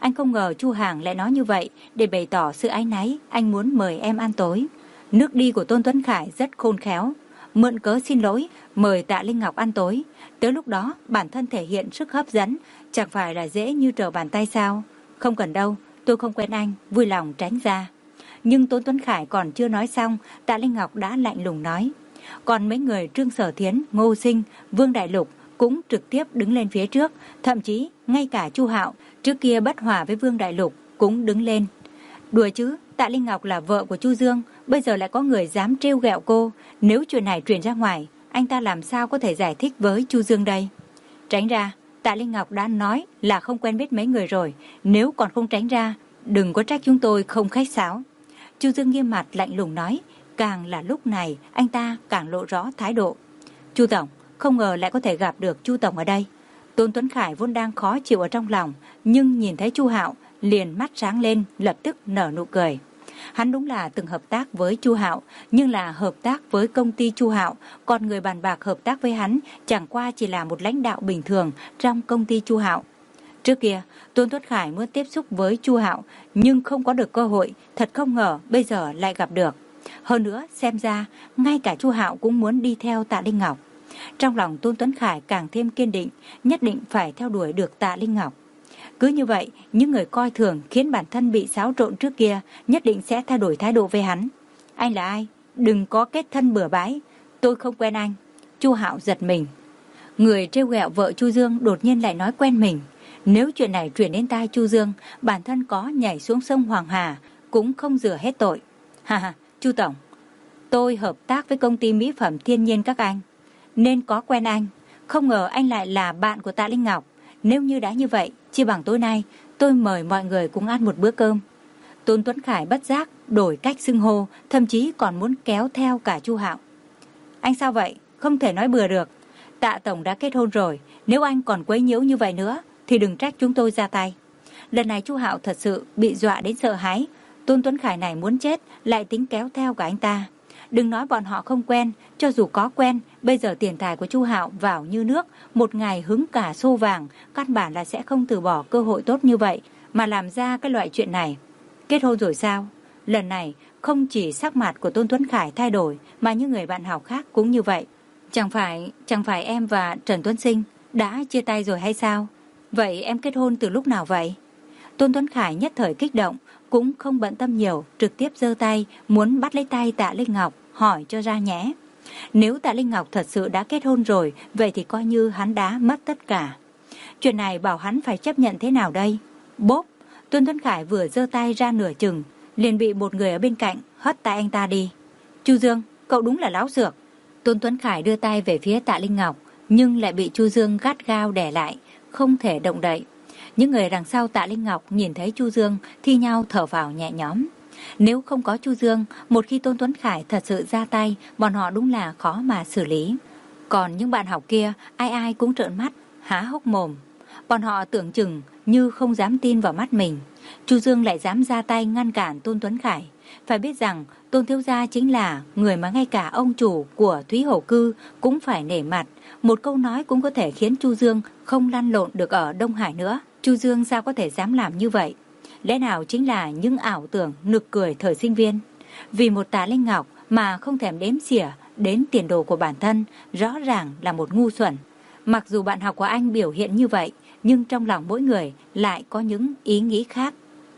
Anh không ngờ Chu Hàng lại nói như vậy để bày tỏ sự áy náy, anh muốn mời em ăn tối. Nước đi của Tôn Tuấn Khải rất khôn khéo, mượn cớ xin lỗi, mời Tạ Linh Ngọc ăn tối. Tới lúc đó, bản thân thể hiện sức hấp dẫn, chẳng phải là dễ như trở bàn tay sao? Không cần đâu, tôi không quen anh, vui lòng tránh ra. Nhưng Tôn Tuấn Khải còn chưa nói xong, Tạ Linh Ngọc đã lạnh lùng nói. Còn mấy người Trương Sở Thiến, Ngô Sinh, Vương Đại Lục cũng trực tiếp đứng lên phía trước, thậm chí ngay cả Chu Hạo trước kia bất hòa với Vương Đại Lục cũng đứng lên. Đùa chứ, Tạ Linh Ngọc là vợ của Chu Dương, bây giờ lại có người dám trêu ghẹo cô. Nếu chuyện này truyền ra ngoài, anh ta làm sao có thể giải thích với Chu Dương đây? Tránh ra, Tạ Linh Ngọc đã nói là không quen biết mấy người rồi, nếu còn không tránh ra, đừng có trách chúng tôi không khách sáo. Chu Dương nghiêm mặt lạnh lùng nói, càng là lúc này anh ta càng lộ rõ thái độ. Chu Tổng, không ngờ lại có thể gặp được Chu Tổng ở đây. Tôn Tuấn Khải vốn đang khó chịu ở trong lòng, nhưng nhìn thấy Chu Hạo liền mắt sáng lên, lập tức nở nụ cười. Hắn đúng là từng hợp tác với Chu Hạo, nhưng là hợp tác với công ty Chu Hạo, còn người bàn bạc hợp tác với hắn chẳng qua chỉ là một lãnh đạo bình thường trong công ty Chu Hạo. Trước kia, Tôn Tuấn Khải muốn tiếp xúc với Chu Hạo, nhưng không có được cơ hội, thật không ngờ bây giờ lại gặp được. Hơn nữa, xem ra, ngay cả Chu Hạo cũng muốn đi theo Tạ Linh Ngọc. Trong lòng Tôn Tuấn Khải càng thêm kiên định, nhất định phải theo đuổi được Tạ Linh Ngọc. Cứ như vậy, những người coi thường khiến bản thân bị xáo trộn trước kia nhất định sẽ thay đổi thái độ với hắn. Anh là ai? Đừng có kết thân bừa bãi. Tôi không quen anh. Chu Hạo giật mình. Người trêu ghẹo vợ Chu Dương đột nhiên lại nói quen mình. Nếu chuyện này truyền đến tai Chu Dương, bản thân có nhảy xuống sông Hoàng Hà cũng không rửa hết tội. Ha ha, Chu Tổng, tôi hợp tác với công ty mỹ phẩm Thiên Nhiên các anh, nên có quen anh. Không ngờ anh lại là bạn của Tạ Linh Ngọc. Nếu như đã như vậy, chỉ bằng tối nay tôi mời mọi người cùng ăn một bữa cơm. Tôn Tuấn Khải bất giác đổi cách xưng hô, thậm chí còn muốn kéo theo cả Chu Hạo. Anh sao vậy? Không thể nói bừa được. Tạ Tổng đã kết hôn rồi, nếu anh còn quấy nhiễu như vậy nữa thì đừng trách chúng tôi ra tay. Lần này Chu Hạo thật sự bị dọa đến sợ hãi. Tôn Tuấn Khải này muốn chết lại tính kéo theo cả anh ta. Đừng nói bọn họ không quen, cho dù có quen, bây giờ tiền tài của Chu Hạo vào như nước, một ngày hứng cả xô vàng, căn bản là sẽ không từ bỏ cơ hội tốt như vậy mà làm ra cái loại chuyện này. Kết hôn rồi sao? Lần này không chỉ sắc mặt của Tôn Tuấn Khải thay đổi mà những người bạn học khác cũng như vậy. Chẳng phải, chẳng phải em và Trần Tuấn Sinh đã chia tay rồi hay sao? Vậy em kết hôn từ lúc nào vậy? Tôn Tuấn Khải nhất thời kích động, cũng không bận tâm nhiều, trực tiếp giơ tay muốn bắt lấy tay Tạ Linh Ngọc, hỏi cho ra nhé. Nếu Tạ Linh Ngọc thật sự đã kết hôn rồi, vậy thì coi như hắn đã mất tất cả. Chuyện này bảo hắn phải chấp nhận thế nào đây? Bốp, Tôn Tuấn Khải vừa giơ tay ra nửa chừng, liền bị một người ở bên cạnh hất tay anh ta đi. Chu Dương, cậu đúng là láo xược. Tôn Tuấn Khải đưa tay về phía Tạ Linh Ngọc, nhưng lại bị Chu Dương gắt gao đè lại, không thể động đậy. Những người đằng sau Tạ Linh Ngọc nhìn thấy Chu Dương thi nhau thở vào nhẹ nhõm. Nếu không có Chu Dương, một khi Tôn Tuấn Khải thật sự ra tay, bọn họ đúng là khó mà xử lý. Còn những bạn học kia, ai ai cũng trợn mắt, há hốc mồm. Bọn họ tưởng chừng như không dám tin vào mắt mình. Chu Dương lại dám ra tay ngăn cản Tôn Tuấn Khải. Phải biết rằng Tôn thiếu gia chính là người mà ngay cả ông chủ của Thúy Hổ Cư cũng phải nể mặt. Một câu nói cũng có thể khiến Chu Dương không lăn lộn được ở Đông Hải nữa. Chu Dương sao có thể dám làm như vậy? Lẽ nào chính là những ảo tưởng nực cười thời sinh viên? Vì một Tạ Linh Ngọc mà không thèm đếm xỉa đến tiền đồ của bản thân, rõ ràng là một ngu xuẩn. Mặc dù bạn học của anh biểu hiện như vậy, nhưng trong lòng mỗi người lại có những ý nghĩ khác.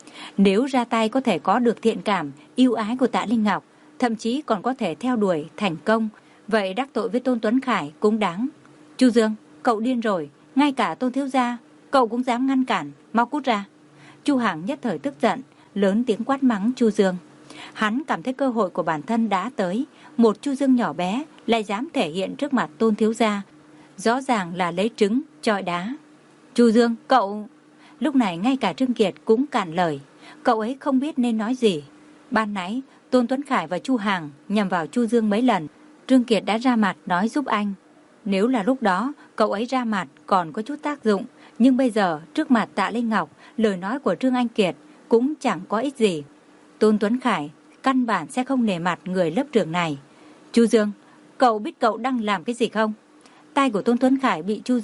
Nếu ra tay có thể có được thiện cảm, yêu ái của Tạ Linh Ngọc, thậm chí còn có thể theo đuổi thành công, vậy đắc tội với Tôn Tuấn Khải cũng đáng. Chu Dương, cậu điên rồi, ngay cả Tôn thiếu gia cậu cũng dám ngăn cản, mau cút ra. Chu Hằng nhất thời tức giận, lớn tiếng quát mắng Chu Dương. Hắn cảm thấy cơ hội của bản thân đã tới, một Chu Dương nhỏ bé lại dám thể hiện trước mặt Tôn thiếu gia, rõ ràng là lấy trứng chọi đá. Chu Dương, cậu... Lúc này ngay cả Trương Kiệt cũng cản lời, cậu ấy không biết nên nói gì. Ban nãy Tôn Tuấn Khải và Chu Hằng nhằm vào Chu Dương mấy lần, Trương Kiệt đã ra mặt nói giúp anh. Nếu là lúc đó cậu ấy ra mặt còn có chút tác dụng, nhưng bây giờ trước mặt Tạ Linh Ngọc, lời nói của Trương Anh Kiệt cũng chẳng có ích gì. Tôn Tuấn Khải căn bản sẽ không nể mặt người lớp trưởng này. Chu Dương, cậu biết cậu đang làm cái gì không? Tay của Tôn Tuấn Khải bị Chu Dương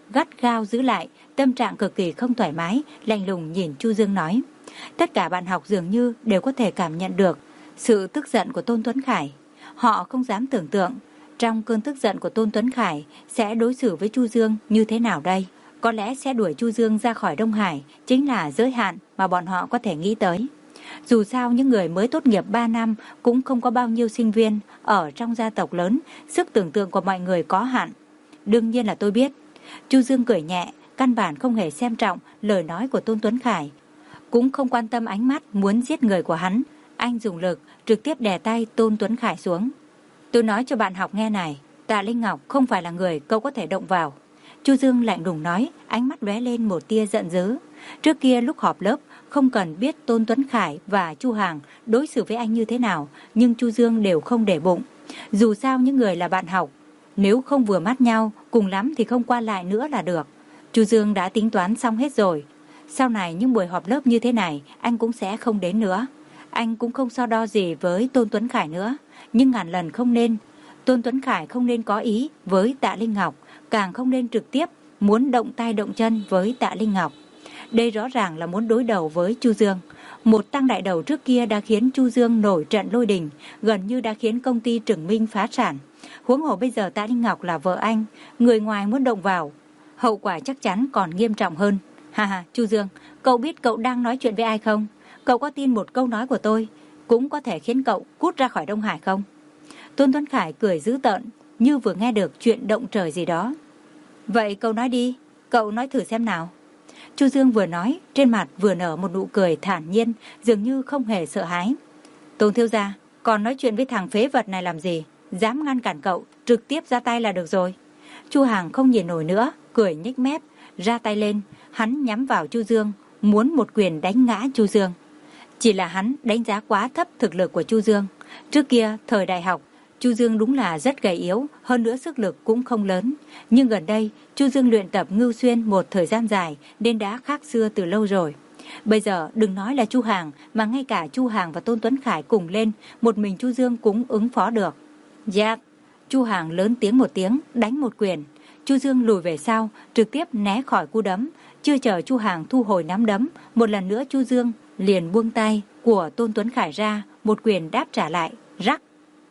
gắt gao giữ lại, tâm trạng cực kỳ không thoải mái, lạnh lùng nhìn Chu Dương nói. Tất cả bạn học dường như đều có thể cảm nhận được sự tức giận của Tôn Tuấn Khải. Họ không dám tưởng tượng trong cơn tức giận của Tôn Tuấn Khải sẽ đối xử với Chu Dương như thế nào đây. Có lẽ sẽ đuổi Chu Dương ra khỏi Đông Hải chính là giới hạn mà bọn họ có thể nghĩ tới. Dù sao những người mới tốt nghiệp ba năm cũng không có bao nhiêu sinh viên ở trong gia tộc lớn, sức tưởng tượng của mọi người có hạn. Đương nhiên là tôi biết. Chu Dương cười nhẹ, căn bản không hề xem trọng lời nói của Tôn Tuấn Khải, cũng không quan tâm ánh mắt muốn giết người của hắn. Anh dùng lực trực tiếp đè tay Tôn Tuấn Khải xuống. Tôi nói cho bạn học nghe này, Tạ Linh Ngọc không phải là người cậu có thể động vào. Chu Dương lạnh lùng nói, ánh mắt lóe lên một tia giận dữ. Trước kia lúc họp lớp không cần biết Tôn Tuấn Khải và Chu Hàng đối xử với anh như thế nào, nhưng Chu Dương đều không để bụng. Dù sao những người là bạn học, nếu không vừa mắt nhau, cùng lắm thì không qua lại nữa là được. Chu Dương đã tính toán xong hết rồi. Sau này những buổi họp lớp như thế này anh cũng sẽ không đến nữa. Anh cũng không so đo gì với Tôn Tuấn Khải nữa. Nhưng ngàn lần không nên. Tôn Tuấn Khải không nên có ý với Tạ Linh Ngọc, càng không nên trực tiếp muốn động tay động chân với Tạ Linh Ngọc. Đây rõ ràng là muốn đối đầu với Chu Dương. Một tăng đại đầu trước kia đã khiến Chu Dương nổi trận lôi đình, gần như đã khiến công ty Trừng Minh phá sản. Huống hồ bây giờ Tạ Linh Ngọc là vợ anh, người ngoài muốn động vào, hậu quả chắc chắn còn nghiêm trọng hơn. Ha ha, Chu Dương, cậu biết cậu đang nói chuyện với ai không? Cậu có tin một câu nói của tôi cũng có thể khiến cậu cút ra khỏi Đông Hải không? Tôn Tuấn Khải cười dữ tợn, như vừa nghe được chuyện động trời gì đó. Vậy cậu nói đi, cậu nói thử xem nào. Chu Dương vừa nói, trên mặt vừa nở một nụ cười thản nhiên, dường như không hề sợ hãi. Tôn thiếu gia, còn nói chuyện với thằng phế vật này làm gì? Dám ngăn cản cậu, trực tiếp ra tay là được rồi. Chu Hàng không nhìn nổi nữa, cười nhếch mép, ra tay lên. Hắn nhắm vào Chu Dương, muốn một quyền đánh ngã Chu Dương. Chỉ là hắn đánh giá quá thấp thực lực của Chu Dương. Trước kia, thời đại học, Chu Dương đúng là rất gầy yếu, hơn nữa sức lực cũng không lớn. Nhưng gần đây, Chu Dương luyện tập ngưu xuyên một thời gian dài nên đã khác xưa từ lâu rồi. Bây giờ đừng nói là Chu Hàng, mà ngay cả Chu Hàng và Tôn Tuấn Khải cùng lên, một mình Chu Dương cũng ứng phó được. Dạ, Chu Hàng lớn tiếng một tiếng, đánh một quyền. Chu Dương lùi về sau, trực tiếp né khỏi cú đấm. Chưa chờ Chu Hàng thu hồi nắm đấm, một lần nữa Chu Dương liền buông tay của Tôn Tuấn Khải ra, một quyền đáp trả lại, rắc.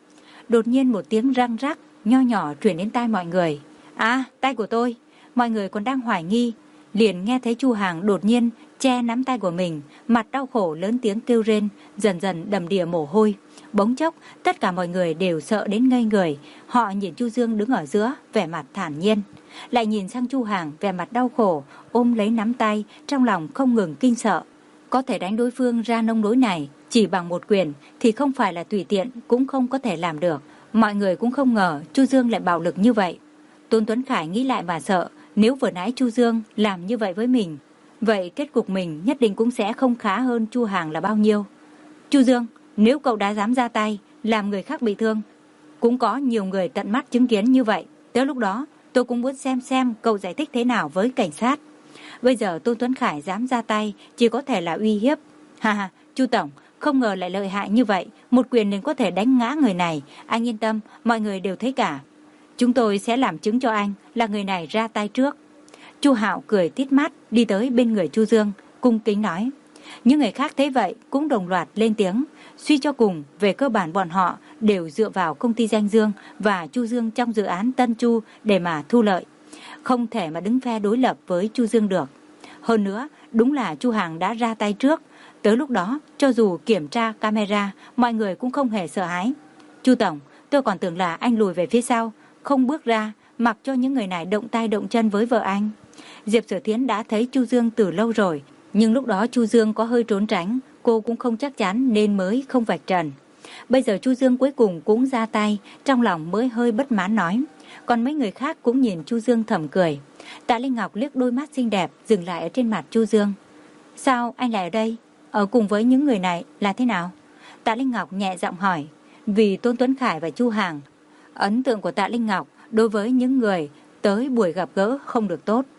Đột nhiên một tiếng răng rắc nho nhỏ truyền đến tai mọi người. À, tay của tôi. Mọi người còn đang hoài nghi, liền nghe thấy Chu Hàng đột nhiên che nắm tay của mình, mặt đau khổ lớn tiếng kêu rên, dần dần đầm đìa mồ hôi. Bỗng chốc, tất cả mọi người đều sợ đến ngây người. Họ nhìn Chu Dương đứng ở giữa, vẻ mặt thản nhiên, lại nhìn sang Chu Hàng, vẻ mặt đau khổ, ôm lấy nắm tay, trong lòng không ngừng kinh sợ. Có thể đánh đối phương ra nông nỗi này chỉ bằng một quyền thì không phải là tùy tiện cũng không có thể làm được. Mọi người cũng không ngờ Chu Dương lại bạo lực như vậy. Tôn Tuấn Khải nghĩ lại mà sợ, nếu vừa nãy Chu Dương làm như vậy với mình, vậy kết cục mình nhất định cũng sẽ không khá hơn Chu Hàng là bao nhiêu. Chu Dương, nếu cậu đã dám ra tay làm người khác bị thương, cũng có nhiều người tận mắt chứng kiến như vậy, tới lúc đó tôi cũng muốn xem xem cậu giải thích thế nào với cảnh sát. Bây giờ Tôn Tuấn Khải dám ra tay chỉ có thể là uy hiếp. Ha ha, Chu Tổng, không ngờ lại lợi hại như vậy, một quyền liền có thể đánh ngã người này. Anh yên tâm, mọi người đều thấy cả. Chúng tôi sẽ làm chứng cho anh là người này ra tay trước. Chu Hạo cười tít mắt đi tới bên người Chu Dương, cung kính nói. Những người khác thấy vậy cũng đồng loạt lên tiếng. Suy cho cùng, về cơ bản bọn họ đều dựa vào công ty Danh Dương và Chu Dương trong dự án Tân Chu để mà thu lợi, không thể mà đứng phe đối lập với Chu Dương được. Hơn nữa, đúng là Chu Hàng đã ra tay trước. Tới lúc đó, cho dù kiểm tra camera, mọi người cũng không hề sợ hãi. Chu Tổng, tôi còn tưởng là anh lùi về phía sau, không bước ra, mặc cho những người này động tay động chân với vợ anh. Diệp Sở Thiến đã thấy Chu Dương từ lâu rồi, nhưng lúc đó Chu Dương có hơi trốn tránh, cô cũng không chắc chắn nên mới không vạch trần. Bây giờ Chu Dương cuối cùng cũng ra tay, trong lòng mới hơi bất mãn nói. Còn mấy người khác cũng nhìn Chu Dương thầm cười. Tạ Linh Ngọc liếc đôi mắt xinh đẹp dừng lại ở trên mặt Chu Dương. Sao anh lại ở đây? Ở cùng với những người này là thế nào? Tạ Linh Ngọc nhẹ giọng hỏi. Vì Tôn Tuấn Khải và Chu Hàng, ấn tượng của Tạ Linh Ngọc đối với những người tới buổi gặp gỡ không được tốt.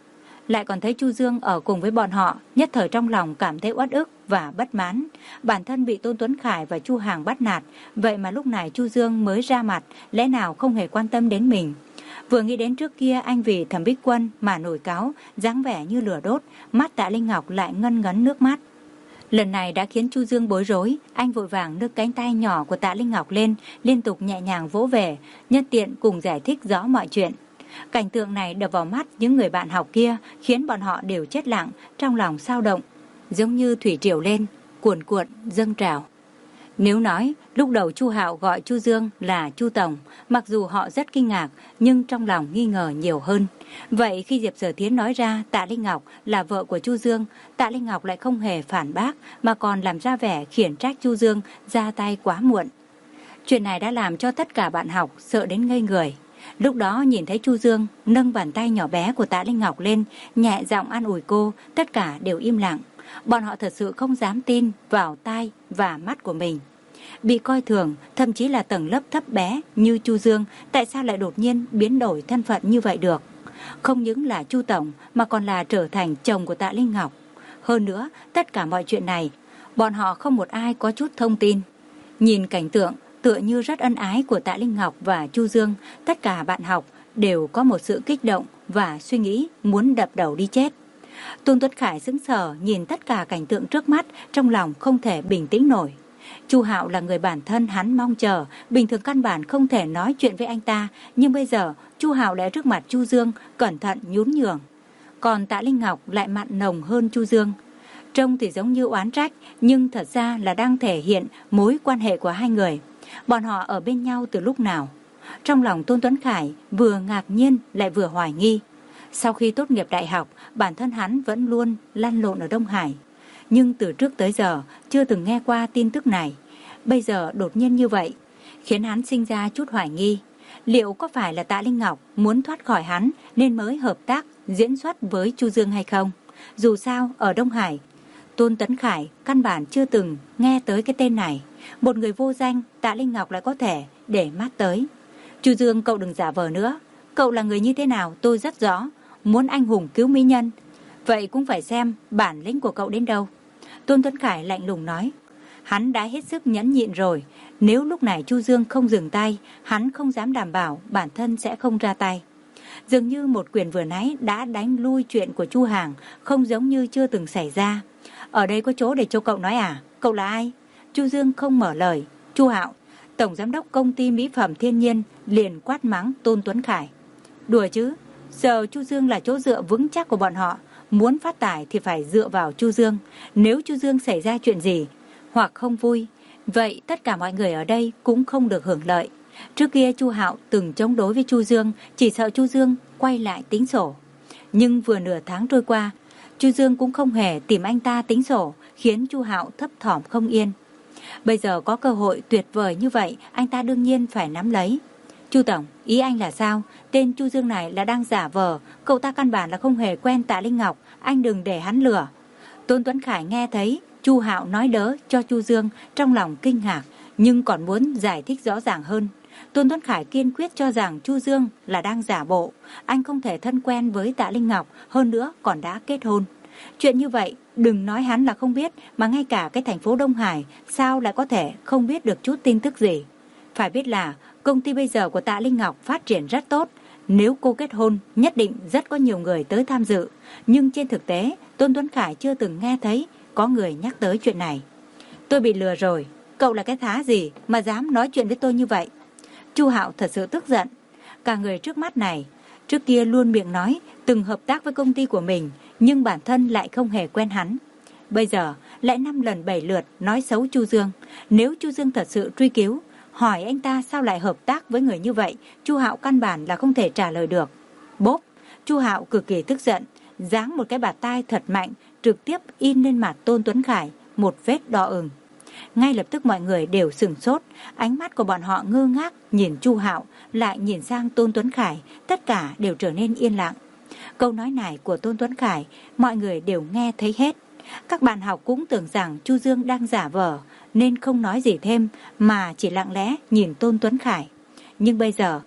lại còn thấy Chu Dương ở cùng với bọn họ, nhất thời trong lòng cảm thấy uất ức và bất mãn. Bản thân bị Tôn Tuấn Khải và Chu Hàng bắt nạt, vậy mà lúc này Chu Dương mới ra mặt, lẽ nào không hề quan tâm đến mình. Vừa nghĩ đến trước kia anh vì Thẩm Bích Quân mà nổi cáu, dáng vẻ như lửa đốt, mắt Tạ Linh Ngọc lại ngân ngấn nước mắt. Lần này đã khiến Chu Dương bối rối, anh vội vàng nâng cánh tay nhỏ của Tạ Linh Ngọc lên, liên tục nhẹ nhàng vỗ về, nhân tiện cùng giải thích rõ mọi chuyện. Cảnh tượng này đập vào mắt những người bạn học kia, khiến bọn họ đều chết lặng, trong lòng xao động, giống như thủy triều lên, cuồn cuộn dâng trào. Nếu nói lúc đầu Chu Hạo gọi Chu Dương là Chu Tổng, mặc dù họ rất kinh ngạc, nhưng trong lòng nghi ngờ nhiều hơn. Vậy khi Diệp Sở Thiến nói ra Tạ Linh Ngọc là vợ của Chu Dương, Tạ Linh Ngọc lại không hề phản bác, mà còn làm ra vẻ khiển trách Chu Dương ra tay quá muộn. Chuyện này đã làm cho tất cả bạn học sợ đến ngây người. Lúc đó nhìn thấy Chu Dương nâng bàn tay nhỏ bé của Tạ Linh Ngọc lên, nhẹ giọng an ủi cô, tất cả đều im lặng. Bọn họ thật sự không dám tin vào tai và mắt của mình. Bị coi thường, thậm chí là tầng lớp thấp bé như Chu Dương, tại sao lại đột nhiên biến đổi thân phận như vậy được? Không những là Chu Tổng mà còn là trở thành chồng của Tạ Linh Ngọc. Hơn nữa, tất cả mọi chuyện này, bọn họ không một ai có chút thông tin. Nhìn cảnh tượng tựa như rất ân ái của Tạ Linh Ngọc và Chu Dương, tất cả bạn học đều có một sự kích động và suy nghĩ muốn đập đầu đi chết. Tôn Tuấn Khải sững sờ nhìn tất cả cảnh tượng trước mắt, trong lòng không thể bình tĩnh nổi. Chu Hạo là người bản thân hắn mong chờ, bình thường căn bản không thể nói chuyện với anh ta, nhưng bây giờ Chu Hạo đã trước mặt Chu Dương, cẩn thận nhún nhường. Còn Tạ Linh Ngọc lại mặn nồng hơn Chu Dương. Trông thì giống như oán trách, nhưng thật ra là đang thể hiện mối quan hệ của hai người. Bọn họ ở bên nhau từ lúc nào? Trong lòng Tôn Tuấn Khải vừa ngạc nhiên lại vừa hoài nghi. Sau khi tốt nghiệp đại học, bản thân hắn vẫn luôn lăn lộn ở Đông Hải. Nhưng từ trước tới giờ chưa từng nghe qua tin tức này. Bây giờ đột nhiên như vậy, khiến hắn sinh ra chút hoài nghi. Liệu có phải là Tạ Linh Ngọc muốn thoát khỏi hắn nên mới hợp tác diễn xuất với Chu Dương hay không? Dù sao ở Đông Hải, Tôn Tuấn Khải căn bản chưa từng nghe tới cái tên này. Một người vô danh, Tạ Linh Ngọc lại có thể để mắt tới. Chu Dương, cậu đừng giả vờ nữa. Cậu là người như thế nào tôi rất rõ. Muốn anh hùng cứu mỹ nhân, vậy cũng phải xem bản lĩnh của cậu đến đâu. Tôn Tuấn Khải lạnh lùng nói. Hắn đã hết sức nhẫn nhịn rồi. Nếu lúc này Chu Dương không dừng tay, hắn không dám đảm bảo bản thân sẽ không ra tay. Dường như một quyền vừa nãy đã đánh lui chuyện của Chu Hàng, không giống như chưa từng xảy ra. Ở đây có chỗ để cho cậu nói à? Cậu là ai? Chu Dương không mở lời. Chu Hạo, tổng giám đốc công ty mỹ phẩm Thiên Nhiên, liền quát mắng Tôn Tuấn Khải. Đùa chứ? Giờ Chu Dương là chỗ dựa vững chắc của bọn họ. Muốn phát tài thì phải dựa vào Chu Dương. Nếu Chu Dương xảy ra chuyện gì hoặc không vui, vậy tất cả mọi người ở đây cũng không được hưởng lợi. Trước kia Chu Hạo từng chống đối với Chu Dương, chỉ sợ Chu Dương quay lại tính sổ. Nhưng vừa nửa tháng trôi qua, Chu Dương cũng không hề tìm anh ta tính sổ, khiến Chu Hạo thấp thỏm không yên. Bây giờ có cơ hội tuyệt vời như vậy, anh ta đương nhiên phải nắm lấy. Chu Tổng, ý anh là sao? Tên Chu Dương này là đang giả vờ, cậu ta căn bản là không hề quen Tạ Linh Ngọc, anh đừng để hắn lừa. Tôn Tuấn Khải nghe thấy Chu Hạo nói đỡ cho Chu Dương, trong lòng kinh ngạc, nhưng còn muốn giải thích rõ ràng hơn. Tôn Tuấn Khải kiên quyết cho rằng Chu Dương là đang giả bộ, anh không thể thân quen với Tạ Linh Ngọc, hơn nữa còn đã kết hôn. Chuyện như vậy, đừng nói hắn là không biết, mà ngay cả cái thành phố Đông Hải, sao lại có thể không biết được chút tin tức gì. Phải biết là, công ty bây giờ của Tạ Linh Ngọc phát triển rất tốt, nếu cô kết hôn, nhất định rất có nhiều người tới tham dự. Nhưng trên thực tế, Tôn Tuấn Khải chưa từng nghe thấy có người nhắc tới chuyện này. Tôi bị lừa rồi, cậu là cái thá gì mà dám nói chuyện với tôi như vậy? Chu Hạo thật sự tức giận. Cả người trước mắt này, trước kia luôn miệng nói từng hợp tác với công ty của mình, nhưng bản thân lại không hề quen hắn. Bây giờ lại năm lần bảy lượt nói xấu Chu Dương. Nếu Chu Dương thật sự truy cứu, hỏi anh ta sao lại hợp tác với người như vậy, Chu Hạo căn bản là không thể trả lời được. Bốp, Chu Hạo cực kỳ tức giận, giáng một cái bạt tai thật mạnh, trực tiếp in lên mặt Tôn Tuấn Khải một vết đỏ ửng. Ngay lập tức mọi người đều sửng sốt, ánh mắt của bọn họ ngơ ngác nhìn Chu Hạo, lại nhìn sang Tôn Tuấn Khải, tất cả đều trở nên yên lặng. Câu nói này của Tôn Tuấn Khải, mọi người đều nghe thấy hết. Các bạn học cũng tưởng rằng Chu Dương đang giả vờ, nên không nói gì thêm, mà chỉ lặng lẽ nhìn Tôn Tuấn Khải. Nhưng bây giờ,